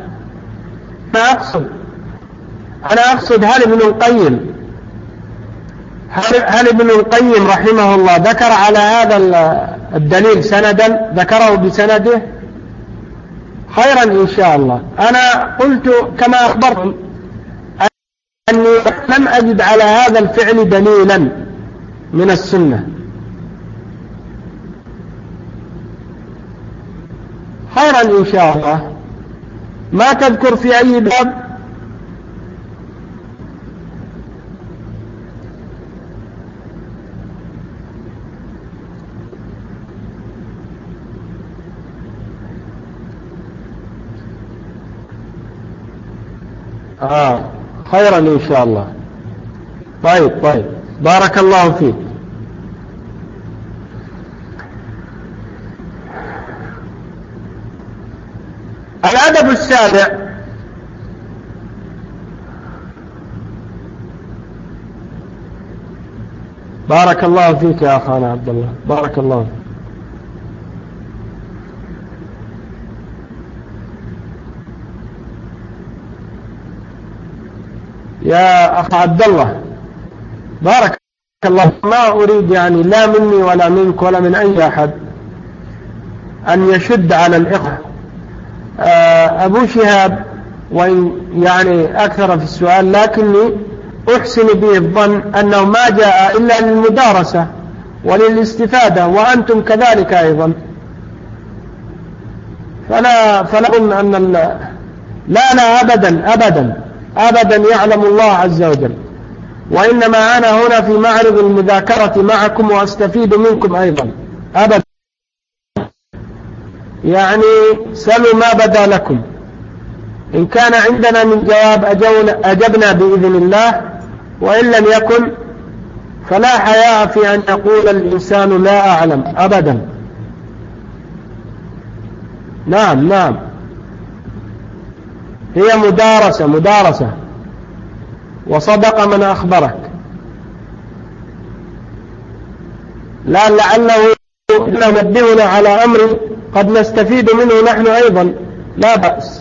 أنا أقصد هل ابن القيم رحمه الله ذكر على هذا الدليل سندا، ذكره بسنده؟ خيرا إن شاء الله. أنا قلت كما أخبرتم أني لم أجد على هذا الفعل دليلا من السنة. خيرا إن شاء الله. ما تذكر في أي باب؟ خيرا إن شاء الله. طيب بارك الله فيك. الأدب السابع بارك الله فيك يا أخانا عبد الله، بارك الله فيك. يا أخ عبد الله بارك الله، ما أريد يعني لا مني ولا منك ولا من أي أحد أن يشد على الإخوة. أبو شهاب وإن يعني أكثر في السؤال لكني أحسن به الظن أنه ما جاء إلا للمدارسة وللاستفادة، وأنتم كذلك أيضا. فلا أظن أن لا أبدا يعلم الله عز وجل، وإنما أنا هنا في معرض المذاكرة معكم وأستفيد منكم أيضا أبدا. يعني سلوا ما بدا لكم، إن كان عندنا من جواب أجبنا بإذن الله، وإن لم يكن فلا حياء في أن يقول الإنسان لا أعلم أبدا. نعم هي مدارسة وصدق من أخبرك. لا لعله ينبهنا على أمر قد نستفيد منه نحن أيضا، لا بأس.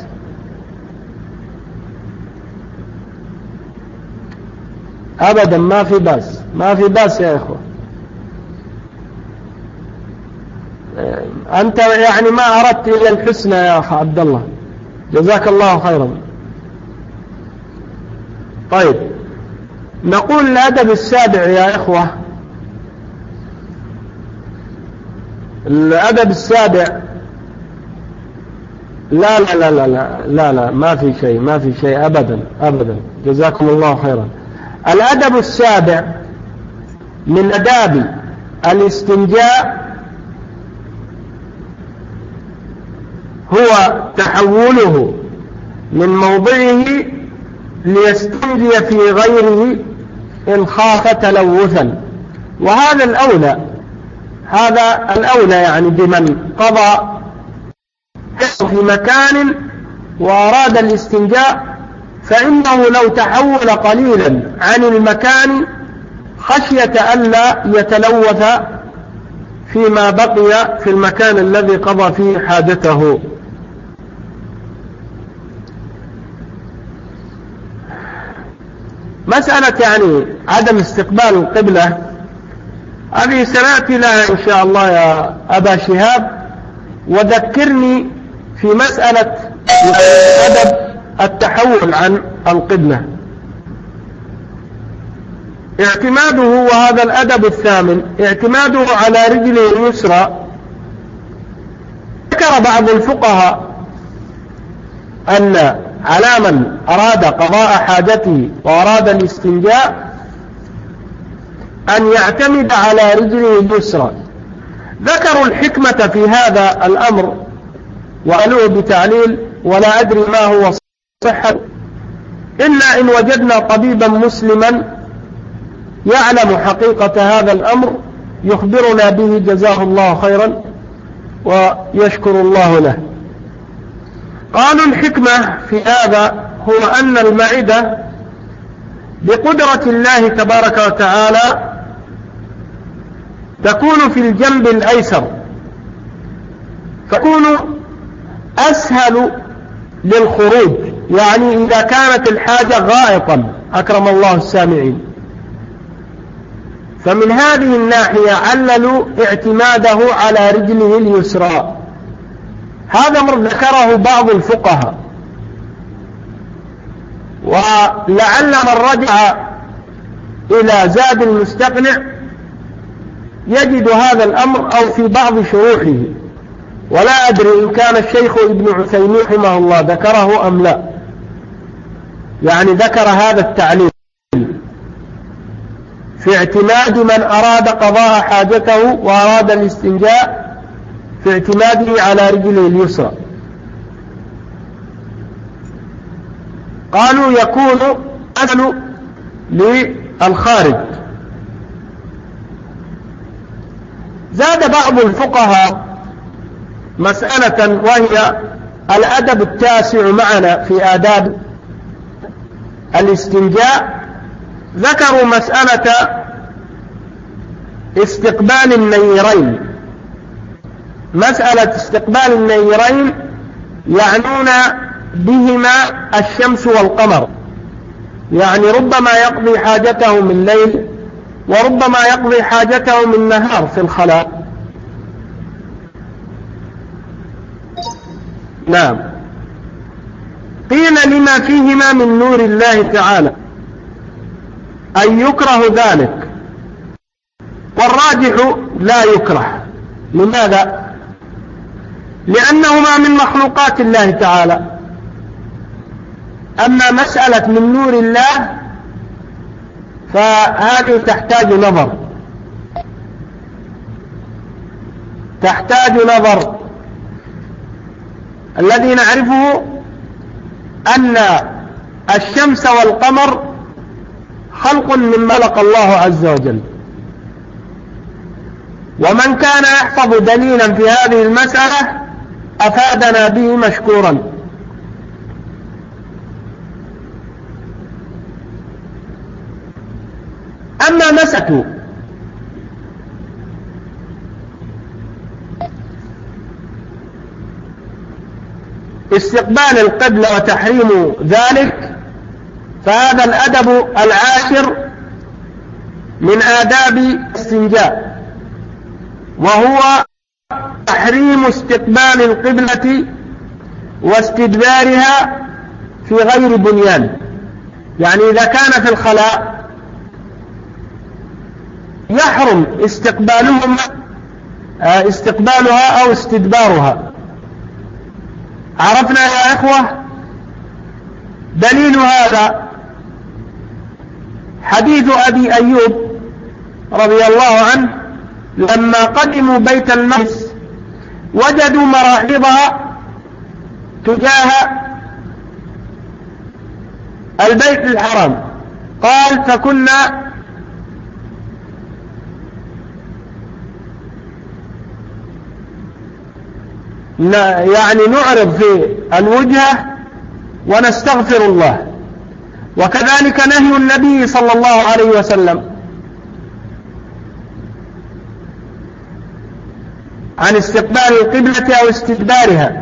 أبدا ما في بأس، ما في بأس يا إخوة. أنت يعني ما أردت إلا الحسنى يا أخ عبد الله، جزاك الله خيرا. طيب نقول الأدب السابع يا إخوة، الأدب السابع لا لا لا لا لا لا, لا ما في شيء، ما في شيء أبدا أبدا، جزاكم الله خيرا. الأدب السابع من آداب الاستنجاء هو تحوله من موضعه ليستنجي في غيره إن خاف تلوثا، وهذا الأولى، هذا الأولى يعني بمن قضى في مكان وأراد الاستنجاء، فإنه لو تحول قليلا عن المكان خشية ألا يتلوث فيما بقي في المكان الذي قضى فيه حاجته. مسألة يعني عدم استقبال القبلة هذه سنأتي لها إن شاء الله يا أبا شهاب، وذكرني في مسألة أدب التحول عن القبلة. اعتماده، وهذا الأدب الثامن، اعتماده على رجله اليسرى. ذكر بعض الفقهاء أن على من أراد قضاء حاجته وأراد الاستنجاء أن يعتمد على رجله اليسرى. ذكروا الحكمة في هذا الأمر وقالوه بتعليل، ولا أدري ما هو صحة، إلا إن وجدنا طبيبا مسلما يعلم حقيقة هذا الأمر يخبرنا به جزاه الله خيرا ويشكر الله له. قالوا الحكمة في هذا هو أن المعدة بقدرة الله تبارك وتعالى تكون في الجنب الأيسر، فكون أسهل للخروج، يعني إذا كانت الحاجة غائطا أكرم الله السامعين. فمن هذه الناحية عللوا اعتماده على رجله اليسرى. هذا أمر ذكره بعض الفقهاء، ولعل من رجع إلى زاد المستقنع يجد هذا الأمر أو في بعض شروحه، ولا أدري إن كان الشيخ ابن عثيمين رحمه الله ذكره أم لا، يعني ذكر هذا التعليل في اعتماد من أراد قضاء حاجته وأراد الاستنجاء في اعتماده على رجله اليسرى. قالوا يكون أسهل للخارج. زاد بعض الفقهاء مسألة وهي الأدب التاسع معنا في آداب الاستنجاء. ذكروا مسألة استقبال النيرين. مسألة استقبال النيرين يعنون بهما الشمس والقمر، يعني ربما يقضي حاجته من ليل وربما يقضي حاجته من نهار في الخلاء. نعم. قيل لما فيهما من نور الله تعالى أن يكره ذلك، والراجح لا يكره. لماذا؟ لأنهما من مخلوقات الله تعالى. أما مسألة من نور الله فهذه تحتاج نظر، تحتاج نظر. الذي نعرفه أن الشمس والقمر خلق من خلق الله عز وجل، ومن كان يحفظ دليلا في هذه المسألة أفادنا به مشكورا. أما مسألة استقبال القبلة وتحريم ذلك، فهذا الأدب العاشر من آداب الاستنجاء، وهو تحريم استقبال القبلة واستدبارها في غير بنيان. يعني إذا كان في الخلاء يحرم استقبالها أو استدبارها. عرفنا يا إخوة؟ دليل هذا حديث أبي أيوب رضي الله عنه لما قدموا بيت المقدس وجدوا مراحيضها تجاه البيت الحرام، قال فكنا يعني نعرض في الوجهة ونستغفر الله. وكذلك نهي النبي صلى الله عليه وسلم عن استقبال القبلة أو استدبارها.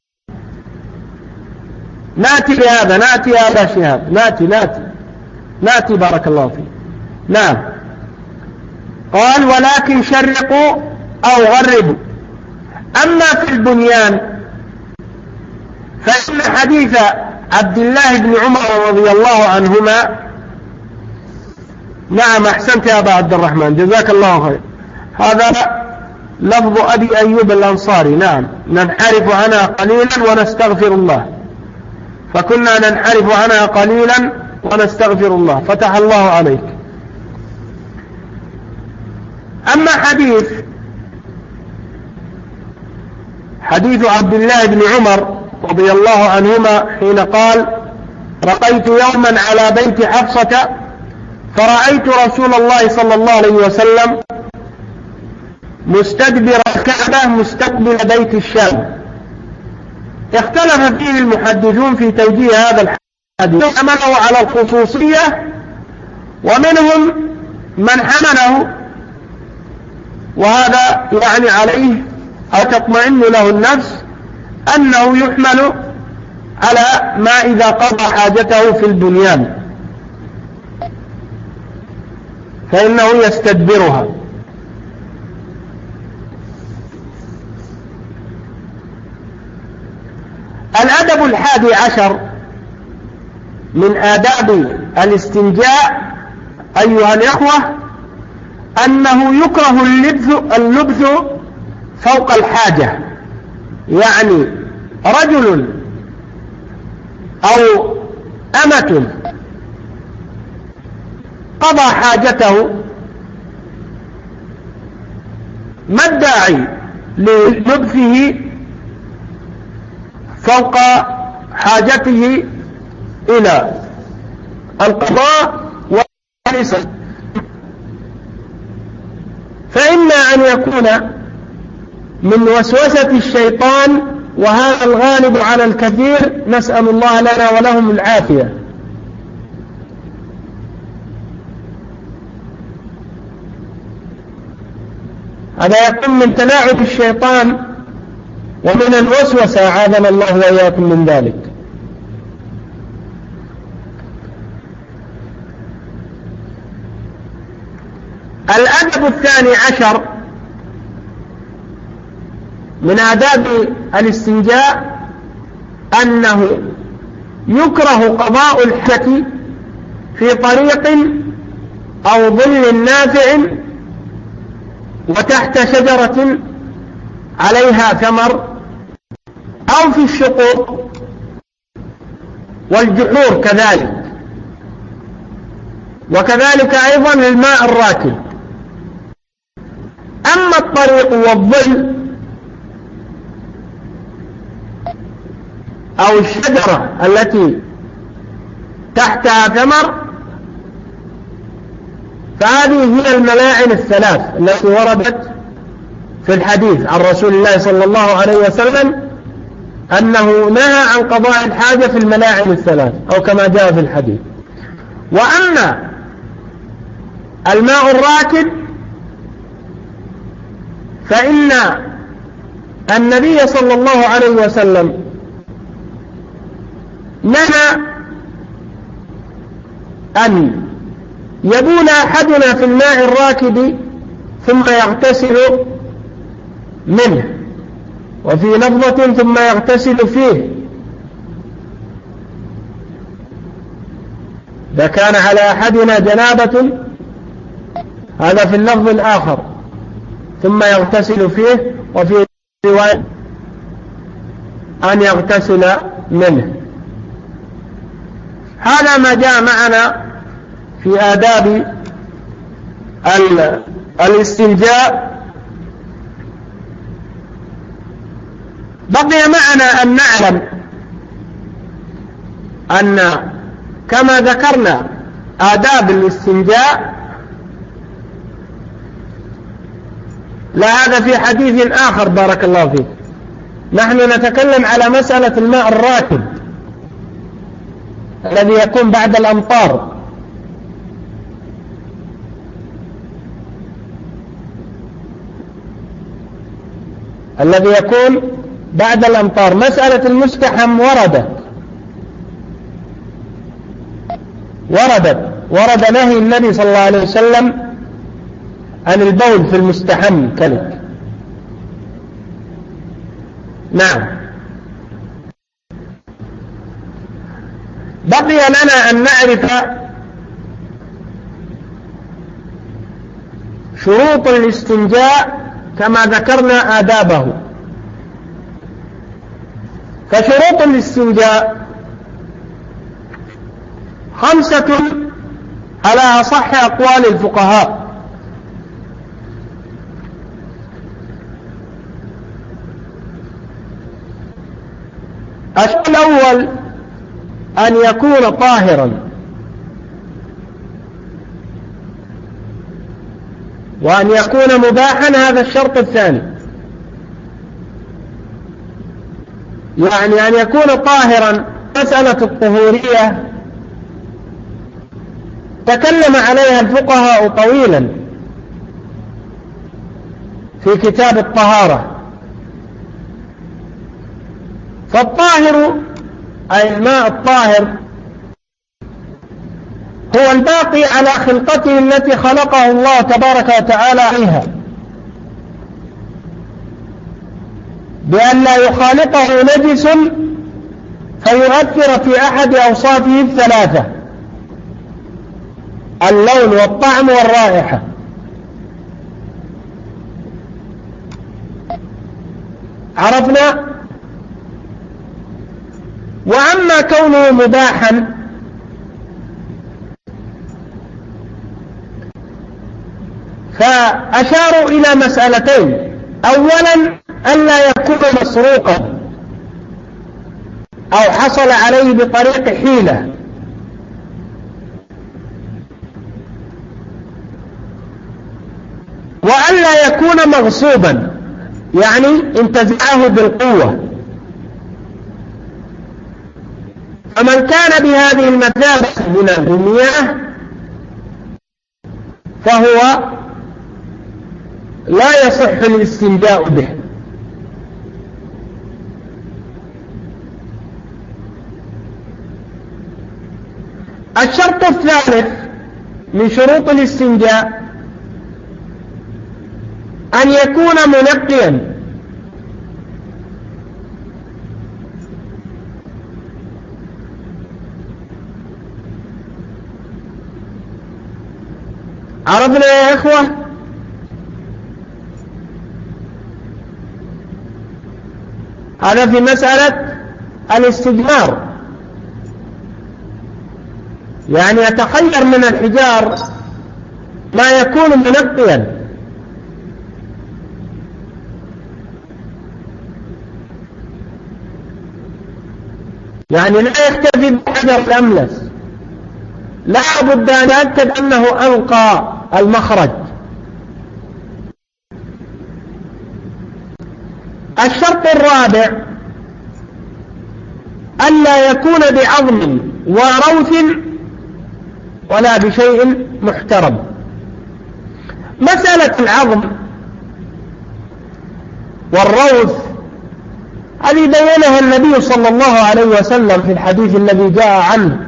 نأتي لهذا، نأتي يا أبا شهاب، نأتي بارك الله فيك. نعم. قال ولكن شرقوا أو غربوا. أما في البنيان فإن حديث عبد الله بن عمر رضي الله عنهما، نعم أحسنت يا أبا عبد الرحمن جزاك الله خير، هذا لفظ أبي أيوب الأنصاري. نعم، ننحرف عنها قليلا ونستغفر الله، فكنا ننحرف عنها قليلا ونستغفر الله، فتح الله عليك. أما حديث عبد الله بن عمر رضي الله عنهما حين قال رقيت يوما على بيت حفصة فرأيت رسول الله صلى الله عليه وسلم مستدبر الكعبة مستقبل بيت الشام. اختلف فيه المحدثون في توجيه هذا الحديث، حمله على الخصوصية ومنهم من حمله، وهذا يعني عليه أو تطمئن له النفس، أنه يحمل على ما إذا قضى حاجته في البنيان فإنه يستدبرها. الأدب 11 من آداب الاستنجاء أيها الإخوة أنه يكره اللبث فوق الحاجة. يعني رجل أو أمة قضى حاجته، ما الداعي للبثه فوق حاجته إلى القضاء والنساء؟ فإما أن يكون من وسوسة الشيطان، وهذا الغالب على الكثير، نسأل الله لنا ولهم العافية. هذا يكون من تلاعب الشيطان ومن الوسوسة، عاذنا الله وإياكم من ذلك. الأدب 12 من آداب الاستنجاء أنه يكره قضاء الحاجة في طريق أو ظل نافع وتحت شجرة عليها ثمر، أو في الشقوق والجحور كذلك، وكذلك أيضا الماء الراكد. أما الطريق والظل أو الشجرة التي تحتها ثمر فهذه هي الملاعن الثلاث التي وردت في الحديث عن رسول الله صلى الله عليه وسلم أنه نهى عن قضاء الحاجة في الملاعن الثلاث، أو كما جاء في الحديث. وأما الماء الراكد فإن النبي صلى الله عليه وسلم نهى أن يبول أحدنا في الماء الراكد ثم يغتسل منه، وفي لفظة ثم يغتسل فيه، إذا كان على أحدنا جنابة، هذا في اللفظ الآخر، ثم يغتسل فيه، وفي رواية أن يغتسل منه. هذا ما جاء معنا في آداب الاستنجاء. بقي معنا أن نعلم أن كما ذكرنا آداب الاستنجاء، لا هذا في حديث آخر بارك الله فيك. نحن نتكلم على مسألة الماء الراكد الذي يكون بعد الأمطار، الذي يكون بعد الأمطار. مسألة المستحم ورد نهي النبي صلى الله عليه وسلم عن البول في المستحم كذلك. نعم. بقي لنا أن نعرف شروط الاستنجاء كما ذكرنا آدابه. فشروط الاستنجاء 5 على أصح أقوال الفقهاء. الشرط الأول أن يكون طاهرا، وأن يكون مباحا، هذا الشرط الثاني، يعني أن يكون طاهرا. مسألة الطهورية تكلم عليها الفقهاء طويلا في كتاب الطهارة. فالطاهر أي الماء الطاهر هو الباقي على خلقته التي خلقه الله تبارك وتعالى عليها، بأن لا يخالطه نجس فيؤثر في أحد أوصافه الثلاثة: اللون والطعم والرائحة. عرفنا؟ وأما كونه مباحا فأشاروا إلى مسألتين: أولا ألا يكون مسروقا أو حصل عليه بطريق حيلة، وألا يكون مغصوبا يعني انتزعه بالقوة. فمن كان بهذه المثابة من المياه فهو لا يصح الاستنجاء به. الشرط الثالث من شروط الاستنجاء أن يكون منقيا، عرفنا يا إخوة؟ هذا في مسألة الاستجمار، يعني يتخير من الحجار ما يكون منقيا. يعني لا يكتفي بالحجر الأملس، لا بد أن يتأكد أنه أنقى المخرج. الشرط الرابع ألا يكون بعظم وروث ولا بشيء محترم. مسألة العظم والروث هذه بينها النبي صلى الله عليه وسلم في الحديث الذي جاء عنه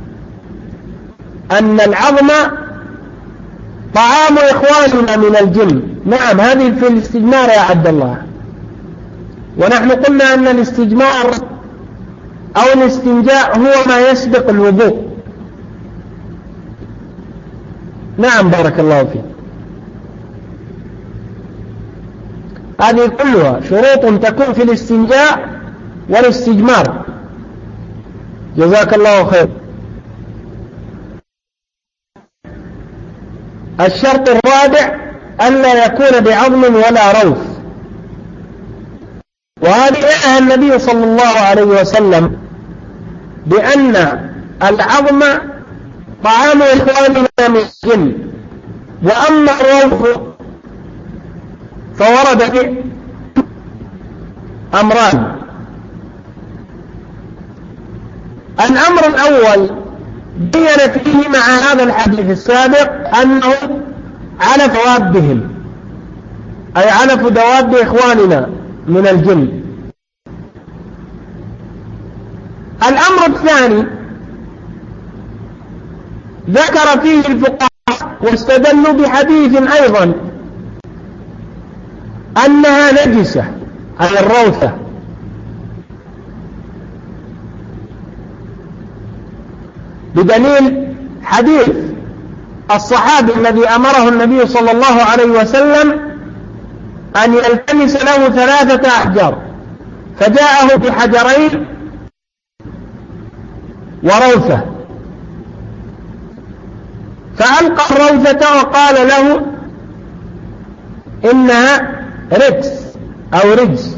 أن العظم طعام إخواننا من الجن. نعم، هذه في الاستجمار يا عبد الله. ونحن قلنا أن الاستجمار أو الاستنجاء هو ما يسبق الوضوء. نعم، بارك الله فيك. هذه كلها شروط تكون في الاستنجاء والاستجمار. جزاك الله خير. الشرط الرابع ألا يكون بعظم ولا روث، وهذه نهى النبي صلى الله عليه وسلم بأن العظم طعام إخواننا من الجن، وأما الروث فورد به أمران. الأمر الأول بين فيه مع هذا الحديث السابق أنه علف دوابهم، أي علف دواب إخواننا من الجن. الأمر الثاني ذكر فيه الفقهاء واستدلوا بحديث أيضا أنها نجسة، أي الروثة، بدليل حديث الصحابي الذي أمره النبي صلى الله عليه وسلم أن يلتمس له 3 أحجار، فجاءه بحجرين وروثة، فألقى الروثة وقال له إنها رجس أو رجس،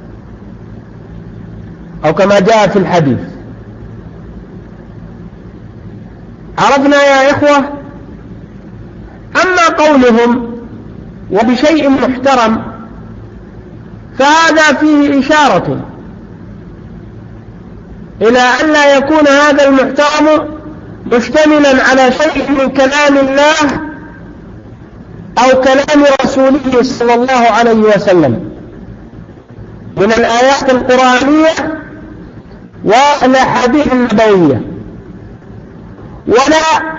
أو كما جاء في الحديث. عرفنا يا إخوة؟ أما قولهم وبشيء محترم فهذا فيه إشارة إلى أن لا يكون هذا المحترم مشتملا على شيء من كلام الله أو كلام رسوله صلى الله عليه وسلم من الآيات القرآنية والأحاديث النبوية، ولا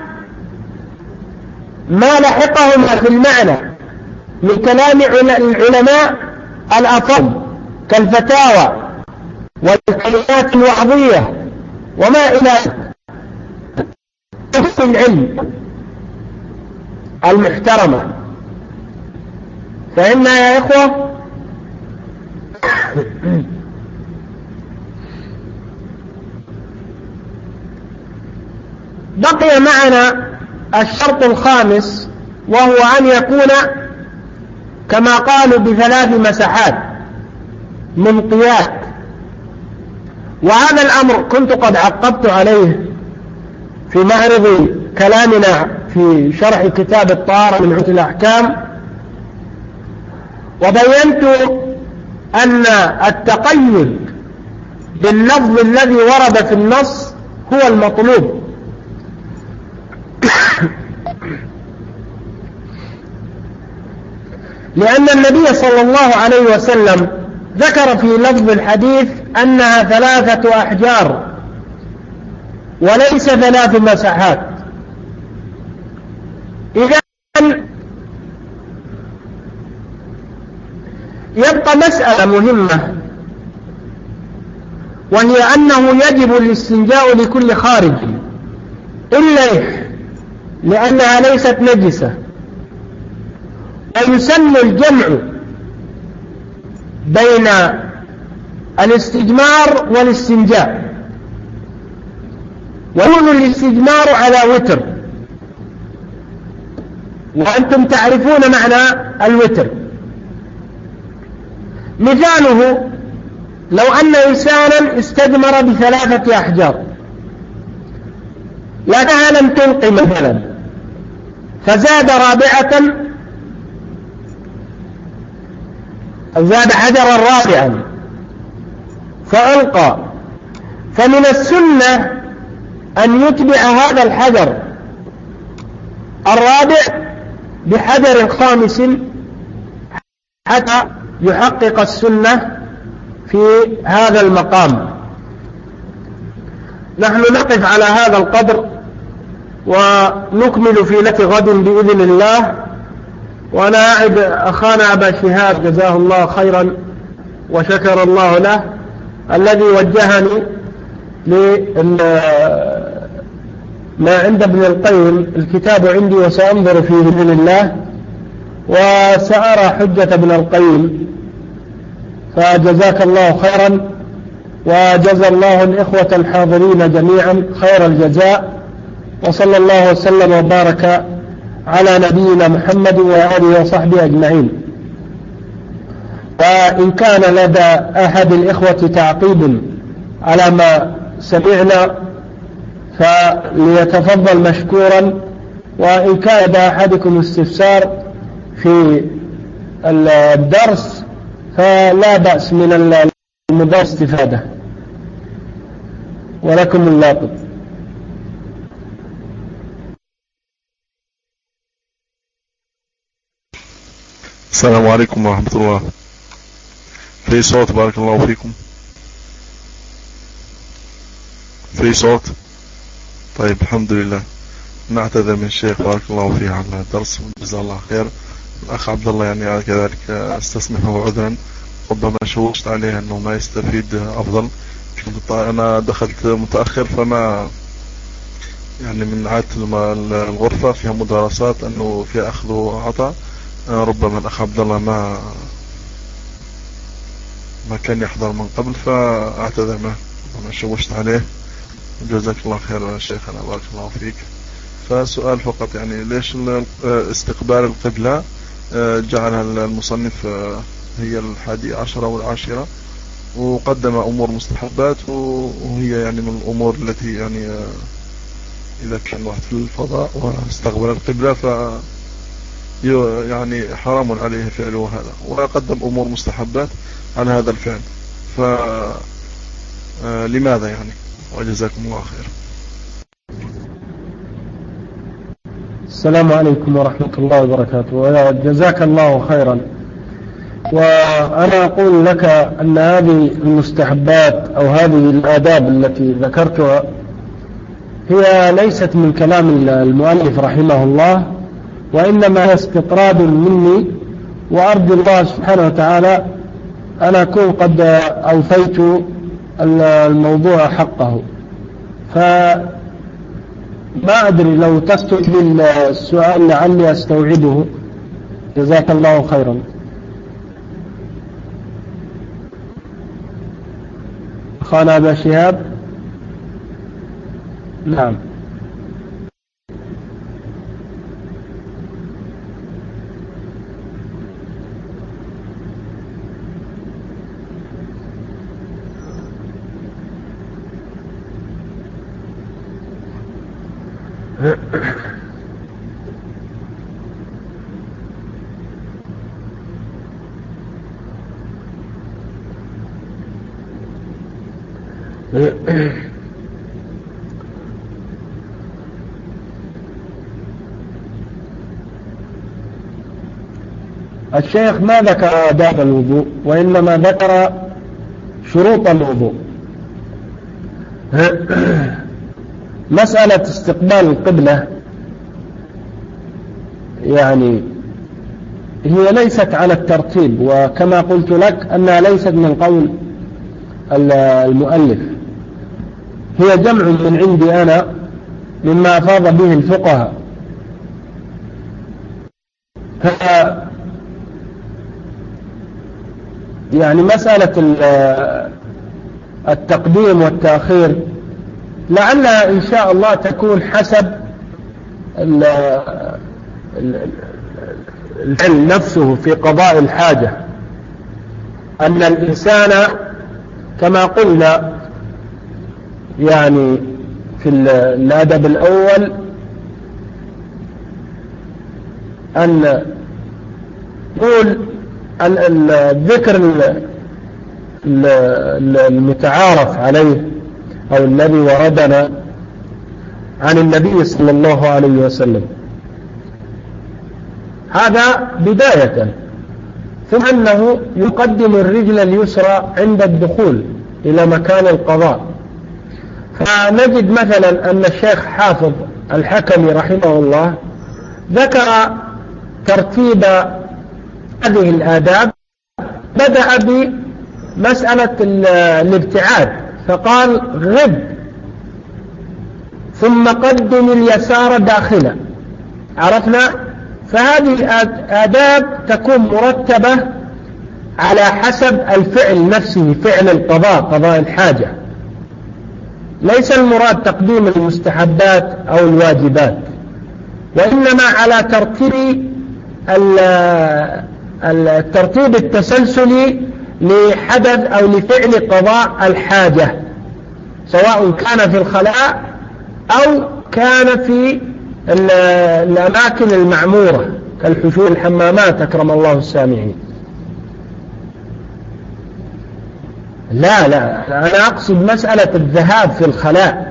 ما لحقهما في المعنى من كلام العلماء الأفضل كالفتاوى والكلمات الوعظية وما إلى العلم المحترمة. فهمنا يا إخوة؟ بقي معنا الشرط الخامس، وهو أن يكون كما قالوا ب3 مسحات من قياد. وهذا الأمر كنت قد عقبت عليه في معرض كلامنا في شرح كتاب الطهارة من عمدة الأحكام، وبينت أن التقيد باللفظ الذي ورد في النص هو المطلوب، لأن النبي صلى الله عليه وسلم ذكر في لفظ الحديث أنها 3 أحجار وليس 3 مسحات. إذن يبقى مسألة مهمة، وهي أنه يجب الاستنجاء لكل خارج إلا لأنها ليست نجسة، ويسن الجمع بين الاستجمار والاستنجاء، ويكون الاستجمار على وتر، وأنتم تعرفون معنى الوتر. مثاله لو أن إنسانا استجمر ب3 أحجار لكنها لم تلقي مثلا، فزاد رابعة، زاد حجرا رابعا فألقى، فمن السنة أن يتبع هذا الحجر الرابع بحجر خامس حتى يحقق السنة في هذا المقام. نحن نقف على هذا القدر ونكمل في ليلة غد بإذن الله. وأنا أعد أخانا أبا شهاب جزاه الله خيرا وشكر الله له الذي وجهني ما عند ابن القيم. الكتاب عندي وسأنظر فيه بإذن الله وسأرى حجة ابن القيم. فجزاك الله خيرا، وجزى الله الإخوة الحاضرين جميعا خير الجزاء، وصلى الله وسلم وبارك على نبينا محمد وآله وصحبه أجمعين. وإن كان لدى أحد الإخوة تعقيب على ما سمعنا فليتفضل مشكورا، وإن كان لدى أحدكم استفسار في الدرس فلا بأس من المدار استفادة. ولكم اللقب. السلام عليكم ورحمة الله. في صوت؟ بارك الله فيكم. في صوت؟ طيب الحمد لله. نعتذر من الشيخ بارك الله فيه على الدرس وجزاه الله خير. الأخ عبد الله يعني كذلك استسمحه عذرا، ربما شوشت عليه أنه ما يستفيد أفضل. أنا دخلت متأخر فما يعني من عادة الغرفة فيها مدارسات أنه في أخذ وعطاء. ربما الأخ عبد الله ما كان يحضر من قبل فأعتذر منه، ربما شوشت عليه. جزاك الله خير يا شيخنا بارك الله فيك. فسؤال فقط، يعني ليش استقبال القبلة جعلها المصنف هي 11 والعاشرة، وقدم أمور مستحبات، وهي يعني من الأمور التي يعني إذا كان واحد في الفضاء واستقبل القبلة يعني حرام عليه فعله هذا، وقدم أمور مستحبات على هذا الفعل. لماذا يعني؟ وجزاكم الله خير. السلام عليكم ورحمة الله وبركاته. وجزاك الله خيرا. وأنا أقول لك أن هذه المستحبات أو هذه الآداب التي ذكرتها هي ليست من كلام المؤلف رحمه الله، وإنما هي استطراد مني، وأرجو الله سبحانه وتعالى أن أكون قد أوفيت الموضوع حقه. فما أدري لو تسكت لي السؤال لعلي أستوعبه. جزاك الله خيرا. أخانا أبا شهاب. نعم. الشيخ ما ذكر آداب الوضوء، وإنما ذكر شروط الوضوء. مسألة استقبال القبلة يعني هي ليست على الترتيب، وكما قلت لك أنها ليست من قول المؤلف، هي جمع من عندي أنا مما أفاض به الفقهاء. يعني مسألة التقديم والتأخير لعلها إن شاء الله تكون حسب العلم نفسه في قضاء الحاجة، أن الإنسان كما قلنا يعني في الأدب الأول أن نقول الذكر المتعارف عليه أو الذي وردنا عن النبي صلى الله عليه وسلم، هذا بداية. ثم أنه يقدم الرجل اليسرى عند الدخول إلى مكان القضاء. فنجد مثلا أن الشيخ حافظ الحكمي رحمه الله ذكر ترتيب هذه الآداب، بدأ بمسألة الابتعاد فقال غب ثم قدم اليسار داخلا، عرفنا؟ فهذه الآداب تكون مرتبة على حسب الفعل نفسه، فعل القضاء، قضاء الحاجة، ليس المراد تقديم المستحبات أو الواجبات، وإنما على الترتيب التسلسلي لحدث أو لفعل قضاء الحاجة، سواء كان في الخلاء أو كان في الأماكن المعمورة كالحشور الحمامات أكرم الله السامعين. لا أنا أقصد مسألة الذهاب في الخلاء،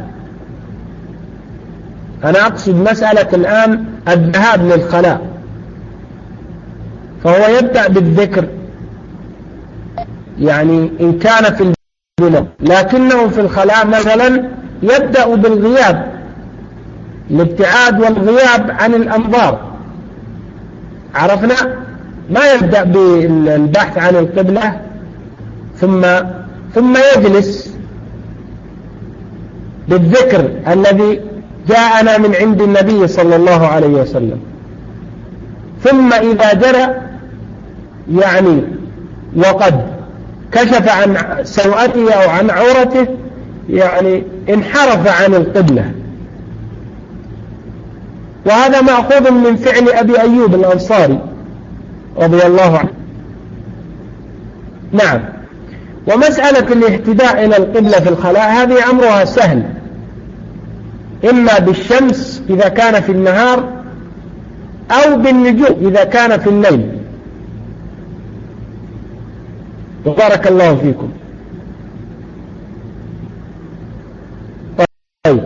أنا أقصد مسألة الآن الذهاب للخلاء، فهو يبدأ بالذكر يعني إن كان في البناء، لكنه في الخلاء مثلا يبدأ بالغياب، الابتعاد والغياب عن الأنظار، عرفنا؟ ما يبدأ بالبحث عن القبلة ثم يجلس بالذكر الذي جاءنا من عند النبي صلى الله عليه وسلم، ثم إذا جرى يعني وقد كشف عن سوءته أو عن عورته يعني انحرف عن القبلة، وهذا مأخوذ من فعل أبي أيوب الأنصاري رضي الله عنه. نعم. ومسألة الاهتداء إلى القبلة في الخلاء هذه أمرها سهل، إما بالشمس إذا كان في النهار أو بالنجوم إذا كان في الليل. وبارك الله فيكم. طيب،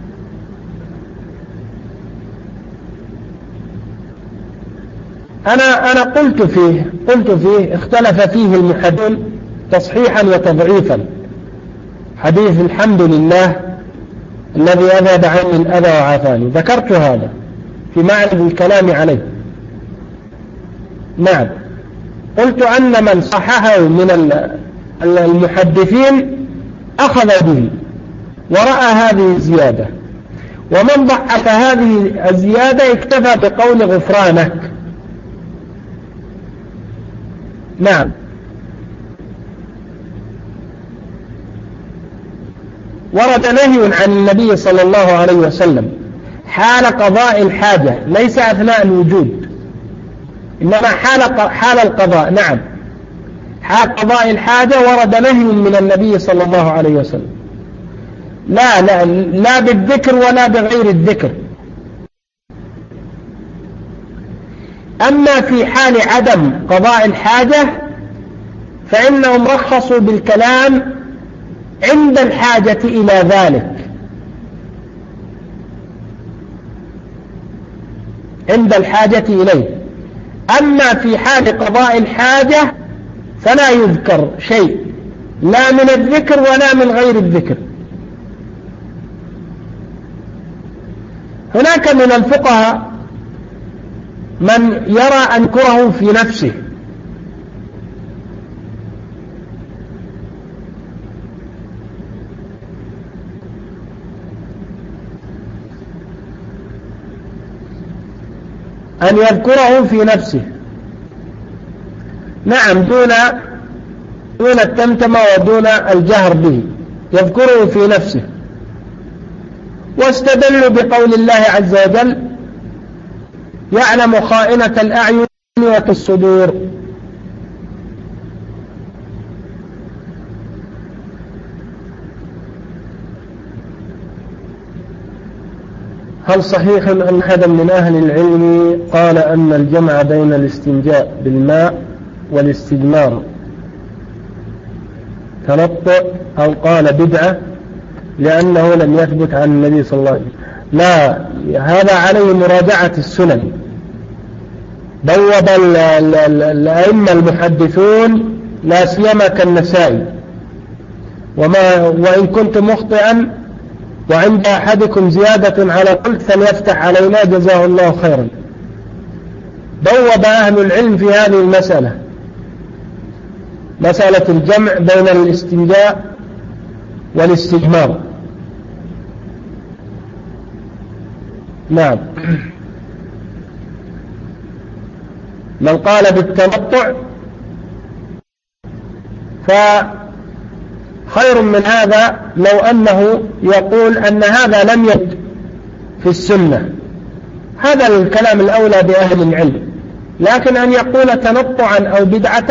أنا قلت فيه اختلف فيه المحدثون تصحيحا وتضعيفا، حديث الحمد لله الذي أذهب عني الأذى وعافاني، ذكرت هذا في معرض الكلام عليه. نعم، قلت أن من صححه من المحدثين أخذ به ورأى هذه الزيادة، ومن ضعف هذه الزيادة اكتفى بقول غفرانك. نعم. ورد نهي عن النبي صلى الله عليه وسلم حال قضاء الحاجة، ليس أثناء الوجود، إنما حال القضاء. نعم، حال قضاء الحاجة ورد نهي من النبي صلى الله عليه وسلم، لا بالذكر ولا بغير الذكر. أما في حال عدم قضاء الحاجة فإنهم رخصوا بالكلام عند الحاجة إلى ذلك، عند الحاجة إليه. أما في حال قضاء الحاجة فلا يذكر شيء، لا من الذكر ولا من غير الذكر. هناك من الفقهاء من يرى أنكره في نفسه، أن يذكره في نفسه، نعم، دون التمتمة ودون الجهر به، يذكره في نفسه. واستدلوا بقول الله عز وجل يعلم خائنة الأعين وفي الصدور. هل صحيح أن أحدا من أهل العلم قال أن الجمع بين الاستنجاء بالماء والاستجمار تنطع، أو قال بدعة لأنه لم يثبت عن النبي صلى الله عليه وسلم؟ لا، هذا عليه مراجعة السنن، بوب الأئمة المحدثون لا سيما كالنسائي: وإن كنت مخطئا وعند أحدكم زيادة على قلت فليفتح علينا جزاه الله خيرا. بوب أهل العلم في هذه المسألة، مسألة الجمع بين الاستنجاء والاستجمار. نعم. من قال بالتمتع فخير من هذا لو أنه يقول أن هذا لم يرد في السنة، هذا الكلام الأولى بأهل العلم. لكن أن يقول تنطعا أو بدعة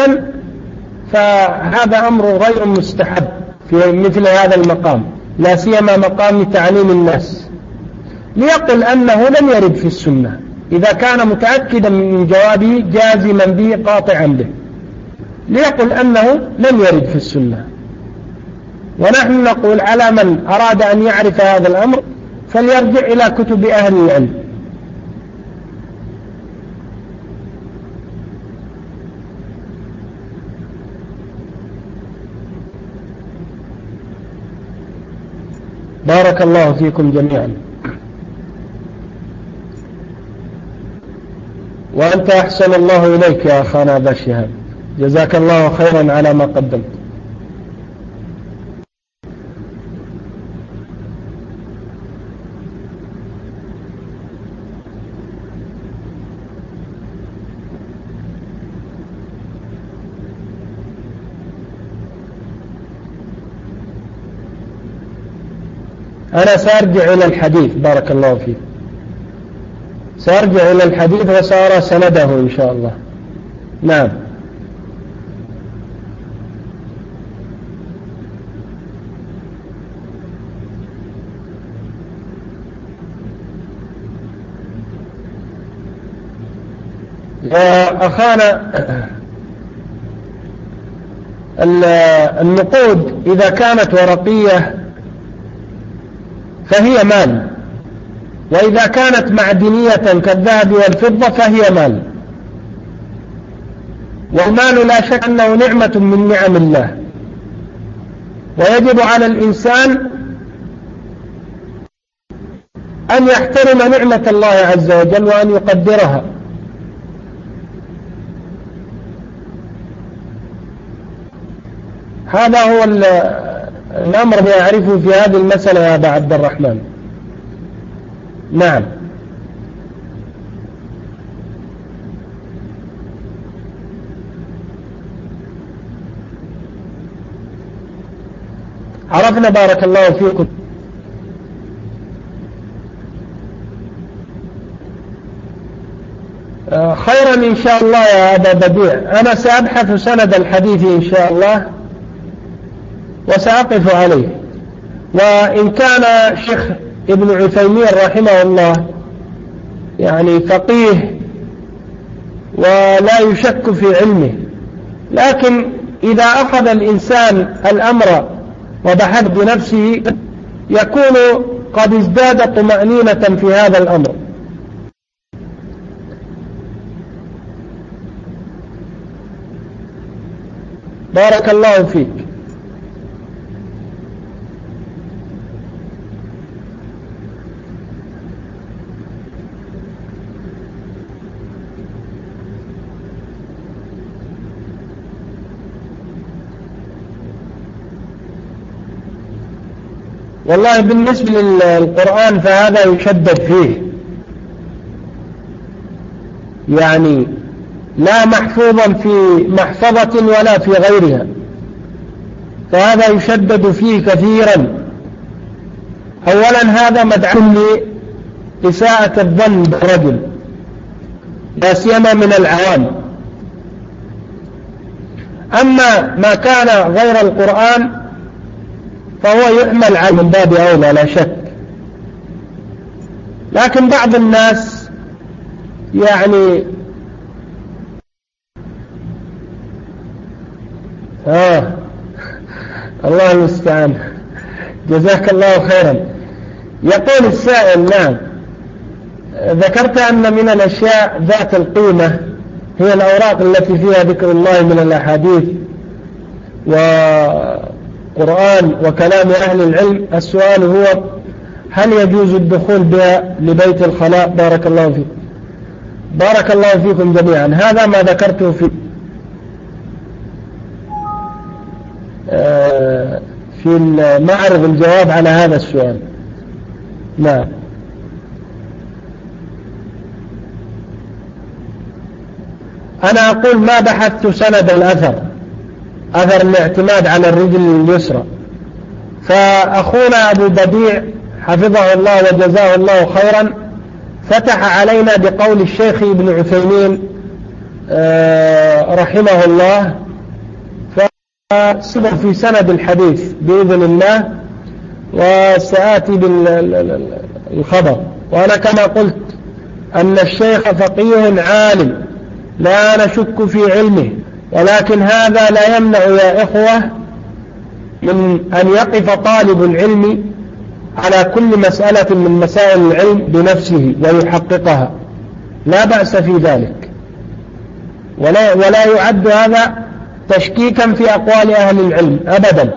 فهذا أمر غير مستحب في مثل هذا المقام، لا سيما مقام تعليم الناس. ليقل أنه لم يرد في السنة إذا كان متأكدا من جوابه جازما به قاطعا به، ليقل أنه لم يرد في السنة. ونحن نقول على من أراد أن يعرف هذا الأمر فليرجع إلى كتب أهل العلم. بارك الله فيكم جميعا. وأنت أحسن الله إليك يا أخانا أبا شهاب، جزاك الله خيرا على ما قدمت. أنا سأرجع إلى الحديث، بارك الله فيك، سأرجع إلى الحديث وسأرى سنده إن شاء الله. نعم. يا أخانا، النقود إذا كانت ورقية فهي مال، وإذا كانت معدنية كالذهب والفضة فهي مال. والمال لا شك أنه نعمة من نعم الله، ويجب على الإنسان أن يحترم نعمة الله عز وجل وأن يقدرها. هذا هو الأمر الذي أعرفه في هذه المسألة يا أبا عبد الرحمن. نعم. عرفنا، بارك الله فيكم. خيرا إن شاء الله يا أبا بديع، أنا سأبحث سند الحديث إن شاء الله وسأقف عليه. وإن كان شيخ ابن عثيمين رحمه الله يعني فقيه ولا يشك في علمه، لكن إذا أخذ الإنسان الأمر وبحث بنفسه يكون قد ازداد طمأنينة في هذا الأمر. بارك الله فيك. والله بالنسبة للقرآن فهذا يشدد فيه، يعني لا محفوظا في محفظة ولا في غيرها، فهذا يشدد فيه كثيرا. أولا هذا مدعو لإساءة الظن بالرجل لا سيما من العوام. أما ما كان غير القرآن فهو يحمل على من باب أولى لا شك. لكن بعض الناس يعني الله المستعان، جزاك الله خيرا. يقول السائل: نعم، ذكرت أن من الأشياء ذات القيمة هي الأوراق التي فيها ذكر الله من الأحاديث وقرآن وكلام أهل العلم. السؤال هو: هل يجوز الدخول بها لبيت الخلاء؟ بارك الله فيكم. بارك الله فيكم جميعا. هذا ما ذكرته في معرض الجواب على هذا السؤال. نعم. أنا أقول ما بحثت سند الأثر، أثر الاعتماد على الرجل اليسرى. فأخونا أبو بديع حفظه الله وجزاه الله خيرا فتح علينا بقول الشيخ ابن عثيمين رحمه الله، فسبق في سند الحديث بإذن الله وسآتي بالخبر. وأنا كما قلت أن الشيخ فقيه عالم لا نشك في علمه، ولكن هذا لا يمنع يا إخوة من أن يقف طالب العلم على كل مسألة من مسائل العلم بنفسه ويحققها، لا بأس في ذلك، ولا يعد هذا تشكيكا في أقوال أهل العلم أبدا.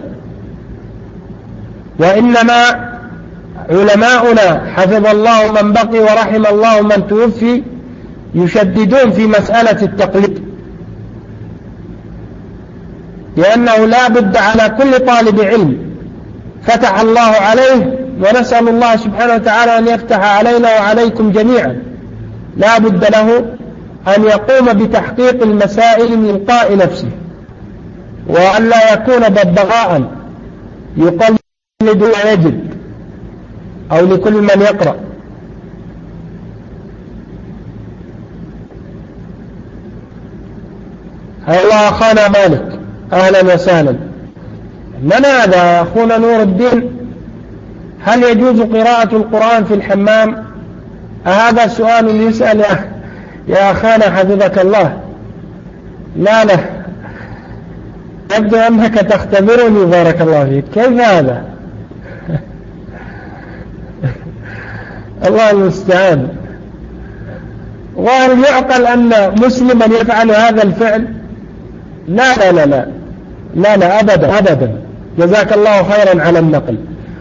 وإنما علماؤنا حفظ الله من بقي ورحم الله من توفي يشددون في مسألة التقليد، لأنه لا بد على كل طالب علم فتح الله عليه، ونسأل الله سبحانه وتعالى أن يفتح علينا وعليكم جميعا، لا بد له أن يقوم بتحقيق المسائل من تلقاء نفسه، وأن لا يكون ببغاء يقلد ويجد أو لكل من يقرأ. الله أخانا مالك أهلا وسهلا. من هذا أخونا نور الدين؟ هل يجوز قراءة القرآن في الحمام؟ هذا سؤال يسأل يا أخانا حفظك الله. لا يبدو أنك تختبرني بارك الله فيك. كيف هذا؟ الله المستعان. وهل يعقل أن مسلما يفعل هذا الفعل؟ لا أبدا. جزاك الله خيرا على النقل.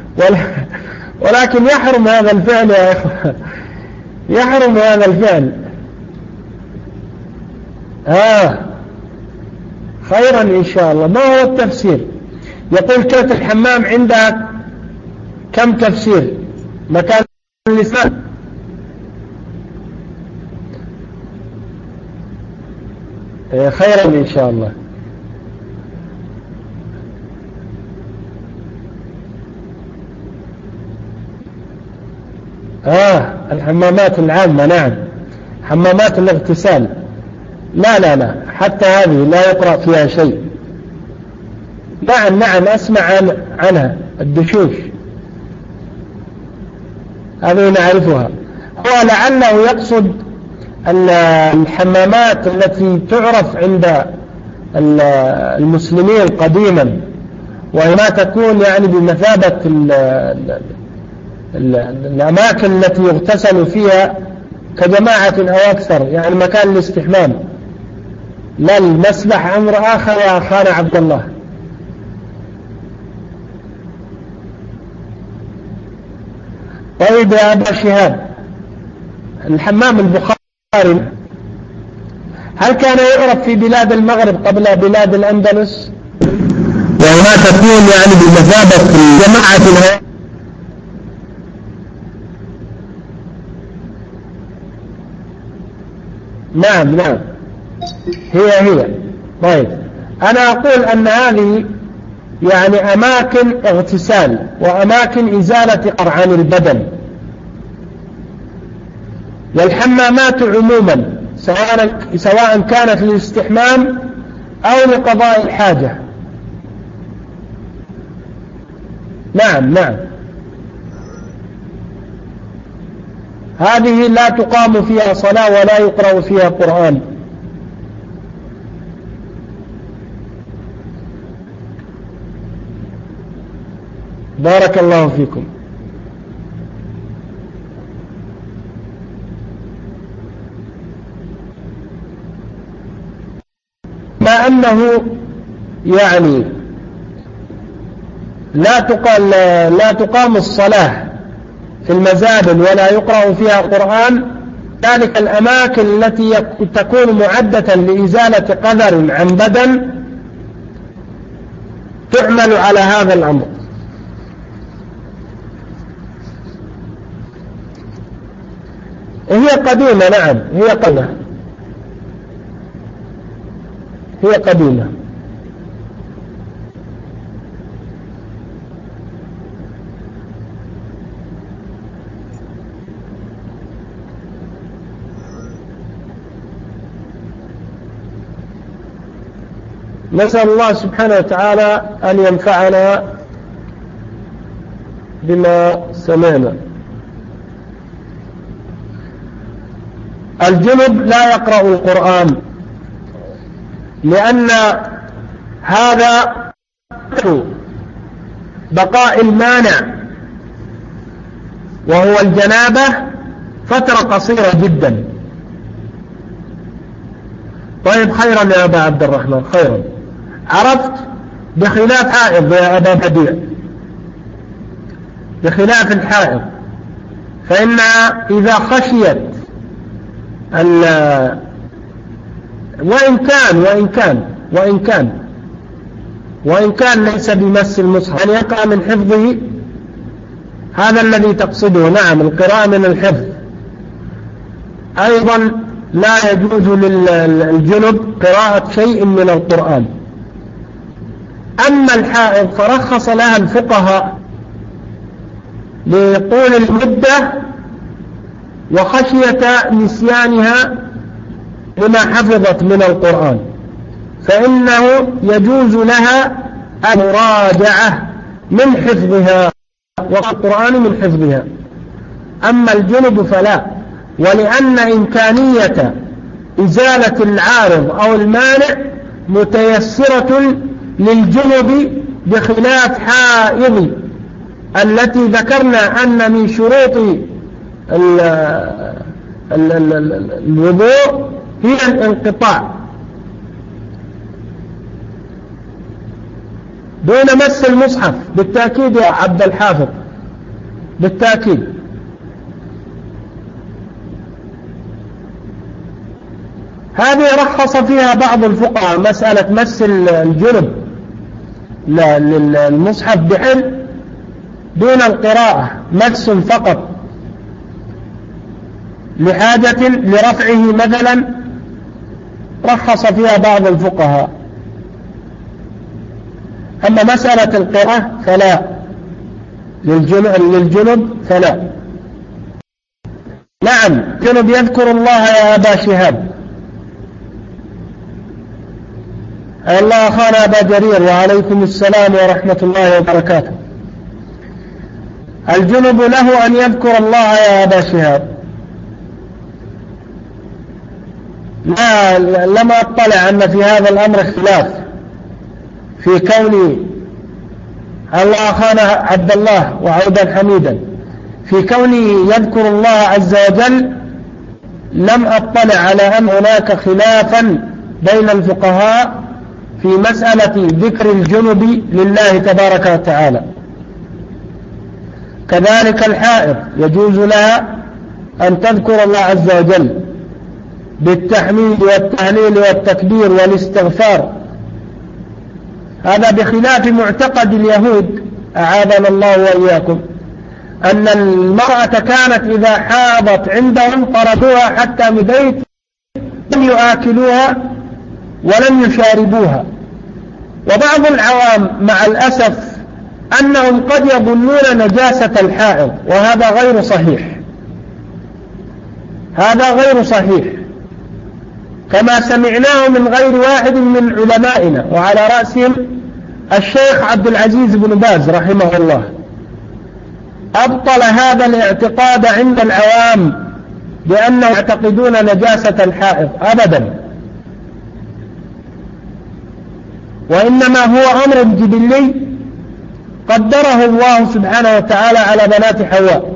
ولكن يحرم هذا الفعل يا إخوة، يحرم هذا الفعل. خيرا إن شاء الله. ما هو التفسير؟ يقول كيف الحمام عندها كم تفسير؟ مكان اللسان. خيرا إن شاء الله. الحمامات العامة، نعم، حمامات الاغتسال. لا حتى هذه لا يقرأ فيها شيء. نعم أسمع عنها الدشوش، هذه نعرفها. هو لعله يقصد الحمامات التي تعرف عند المسلمين قديما، وهي ما تكون يعني بمثابة الأماكن التي يغتسل فيها كجماعة أو أكثر، يعني مكان الاستحمام. لا، المسبح أمر آخر يا أخانا عبد الله. طيب يا أبا شهاب، الحمام البخاري هل كان يعرف في بلاد المغرب قبل بلاد الأندلس؟ وما تكون يعني بمثابة جماعة نعم هي. طيب أنا أقول أن هذه يعني أماكن اغتسال وأماكن إزالة قرع عن البدن. والحمامات عموما سواء كانت للاستحمام أو لقضاء الحاجة. نعم هذه لا تقام فيها صلاة ولا يقرأ فيها قرآن. بارك الله فيكم. أنه يعني لا تقام الصلاة في المزابل ولا يقرأ فيها القرآن، ذلك الأماكن التي تكون معدة لإزالة قذر عن بدن تعمل على هذا الأمر. هي قديمة، نعم هي قديمة. نسأل الله سبحانه وتعالى أن ينفعنا بما سمعنا. الجنب لا يقرأ القرآن لأن هذا بقاء المانع وهو الجنابة فترة قصيرة جدا. طيب خيرا يا أبا عبد الرحمن، خيرا. عرفت بخلاف حائض يا أبا بديع، بخلاف الحائض فإنها إذا خشيت وإن كان ليس بمس المصحف، يعني يقع من حفظه، هذا الذي تقصده. نعم، القراءة من الحفظ. أيضا لا يجوز للجنب قراءة شيء من القرآن. أما الحائض فرخص لها الفقهاء لطول المدة وخشية نسيانها لما حفظت من القرآن، فإنه يجوز لها المراجعة من حفظها والقرآن من حفظها. أما الجنب فلا، ولأن إمكانية إزالة العارض أو المانع متيسرة للجنب بخلاف حائض التي ذكرنا أن من شروط الوضوء هي الانقطاع دون مس المصحف. بالتأكيد يا عبد الحافظ، بالتأكيد. هذه رخص فيها بعض الفقهاء مسألة مس الجنب للمصحف بحل دون القراءة، مس فقط لحاجة لرفعه مثلا، رخص فيها بعض الفقهاء. أما مسألة القراءة فلا، للجنب فلا. نعم، جنب يذكر الله يا أبا شهاب. الله أخانا أبا جرير، وعليكم السلام ورحمة الله وبركاته. الجنب له أن يذكر الله يا أبا شهاب. لم أطلع أن في هذا الأمر خلاف في كون الله أخانا عبد الله وعودا حميدا في كونه يذكر الله عز وجل. لم أطلع على أن هناك خلافا بين الفقهاء في مسألة ذكر الجنب لله تبارك وتعالى. كذلك الحائض يجوز لها أن تذكر الله عز وجل بالتحميد والتهليل والتكبير والاستغفار. هذا بخلاف معتقد اليهود أعاذنا الله وإياكم، أن المرأة كانت إذا حاضت عندهم طردوها حتى من بيت، لم يآكلوها ولم يشاربوها. وبعض العوام مع الأسف أنهم قد يظنون نجاسة الحائض، وهذا غير صحيح، هذا غير صحيح، كما سمعناه من غير واحد من علمائنا، وعلى رأسهم الشيخ عبد العزيز بن باز رحمه الله. أبطل هذا الاعتقاد عند العوام بأنه يعتقدون نجاسة الحائض أبدا، وإنما هو أمر جبلي قدره الله سبحانه وتعالى على بنات حواء،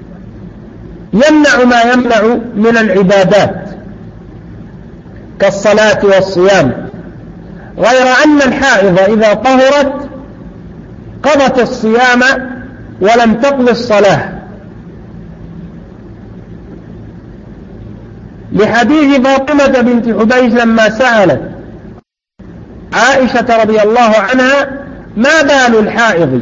يمنع ما يمنع من العبادات كالصلاة والصيام، غير أن الحائض إذا طهرت قضت الصيام ولم تقض الصلاة، لحديث فاطمة بنت حبيش لما سألت عائشة رضي الله عنها ما بال الحائض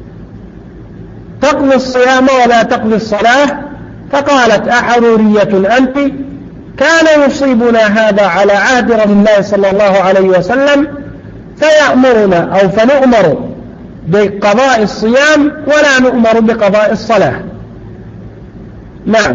تقضي الصيام ولا تقضي الصلاة، فقالت أحرورية أنت؟ كان يصيبنا هذا على عهد رسول الله صلى الله عليه وسلم فيأمرنا أو فنؤمر بقضاء الصيام ولا نؤمر بقضاء الصلاة. نعم.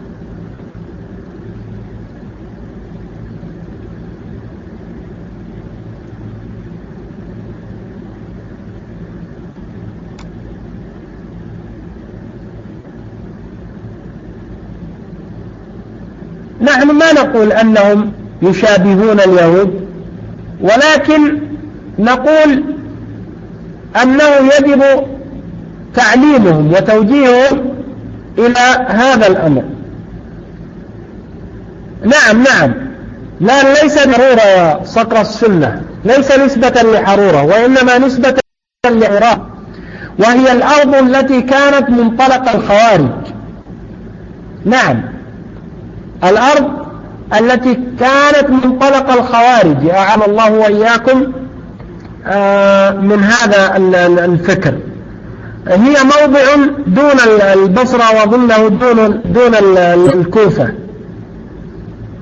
نحن ما نقول أنهم يشابهون اليهود، ولكن نقول أنه يجب تعليمهم وتوجيههم إلى هذا الأمر. نعم لا ليس ضرورة صقر السنة، ليس نسبة لحرورة، وإنما نسبة لعراق، وهي الأرض التي كانت منطلق الخوارج. نعم، الأرض التي كانت منطلق الخوارج، أعان الله وإياكم من هذا الفكر. هي موضع دون البصرة وظنه دون الكوفة،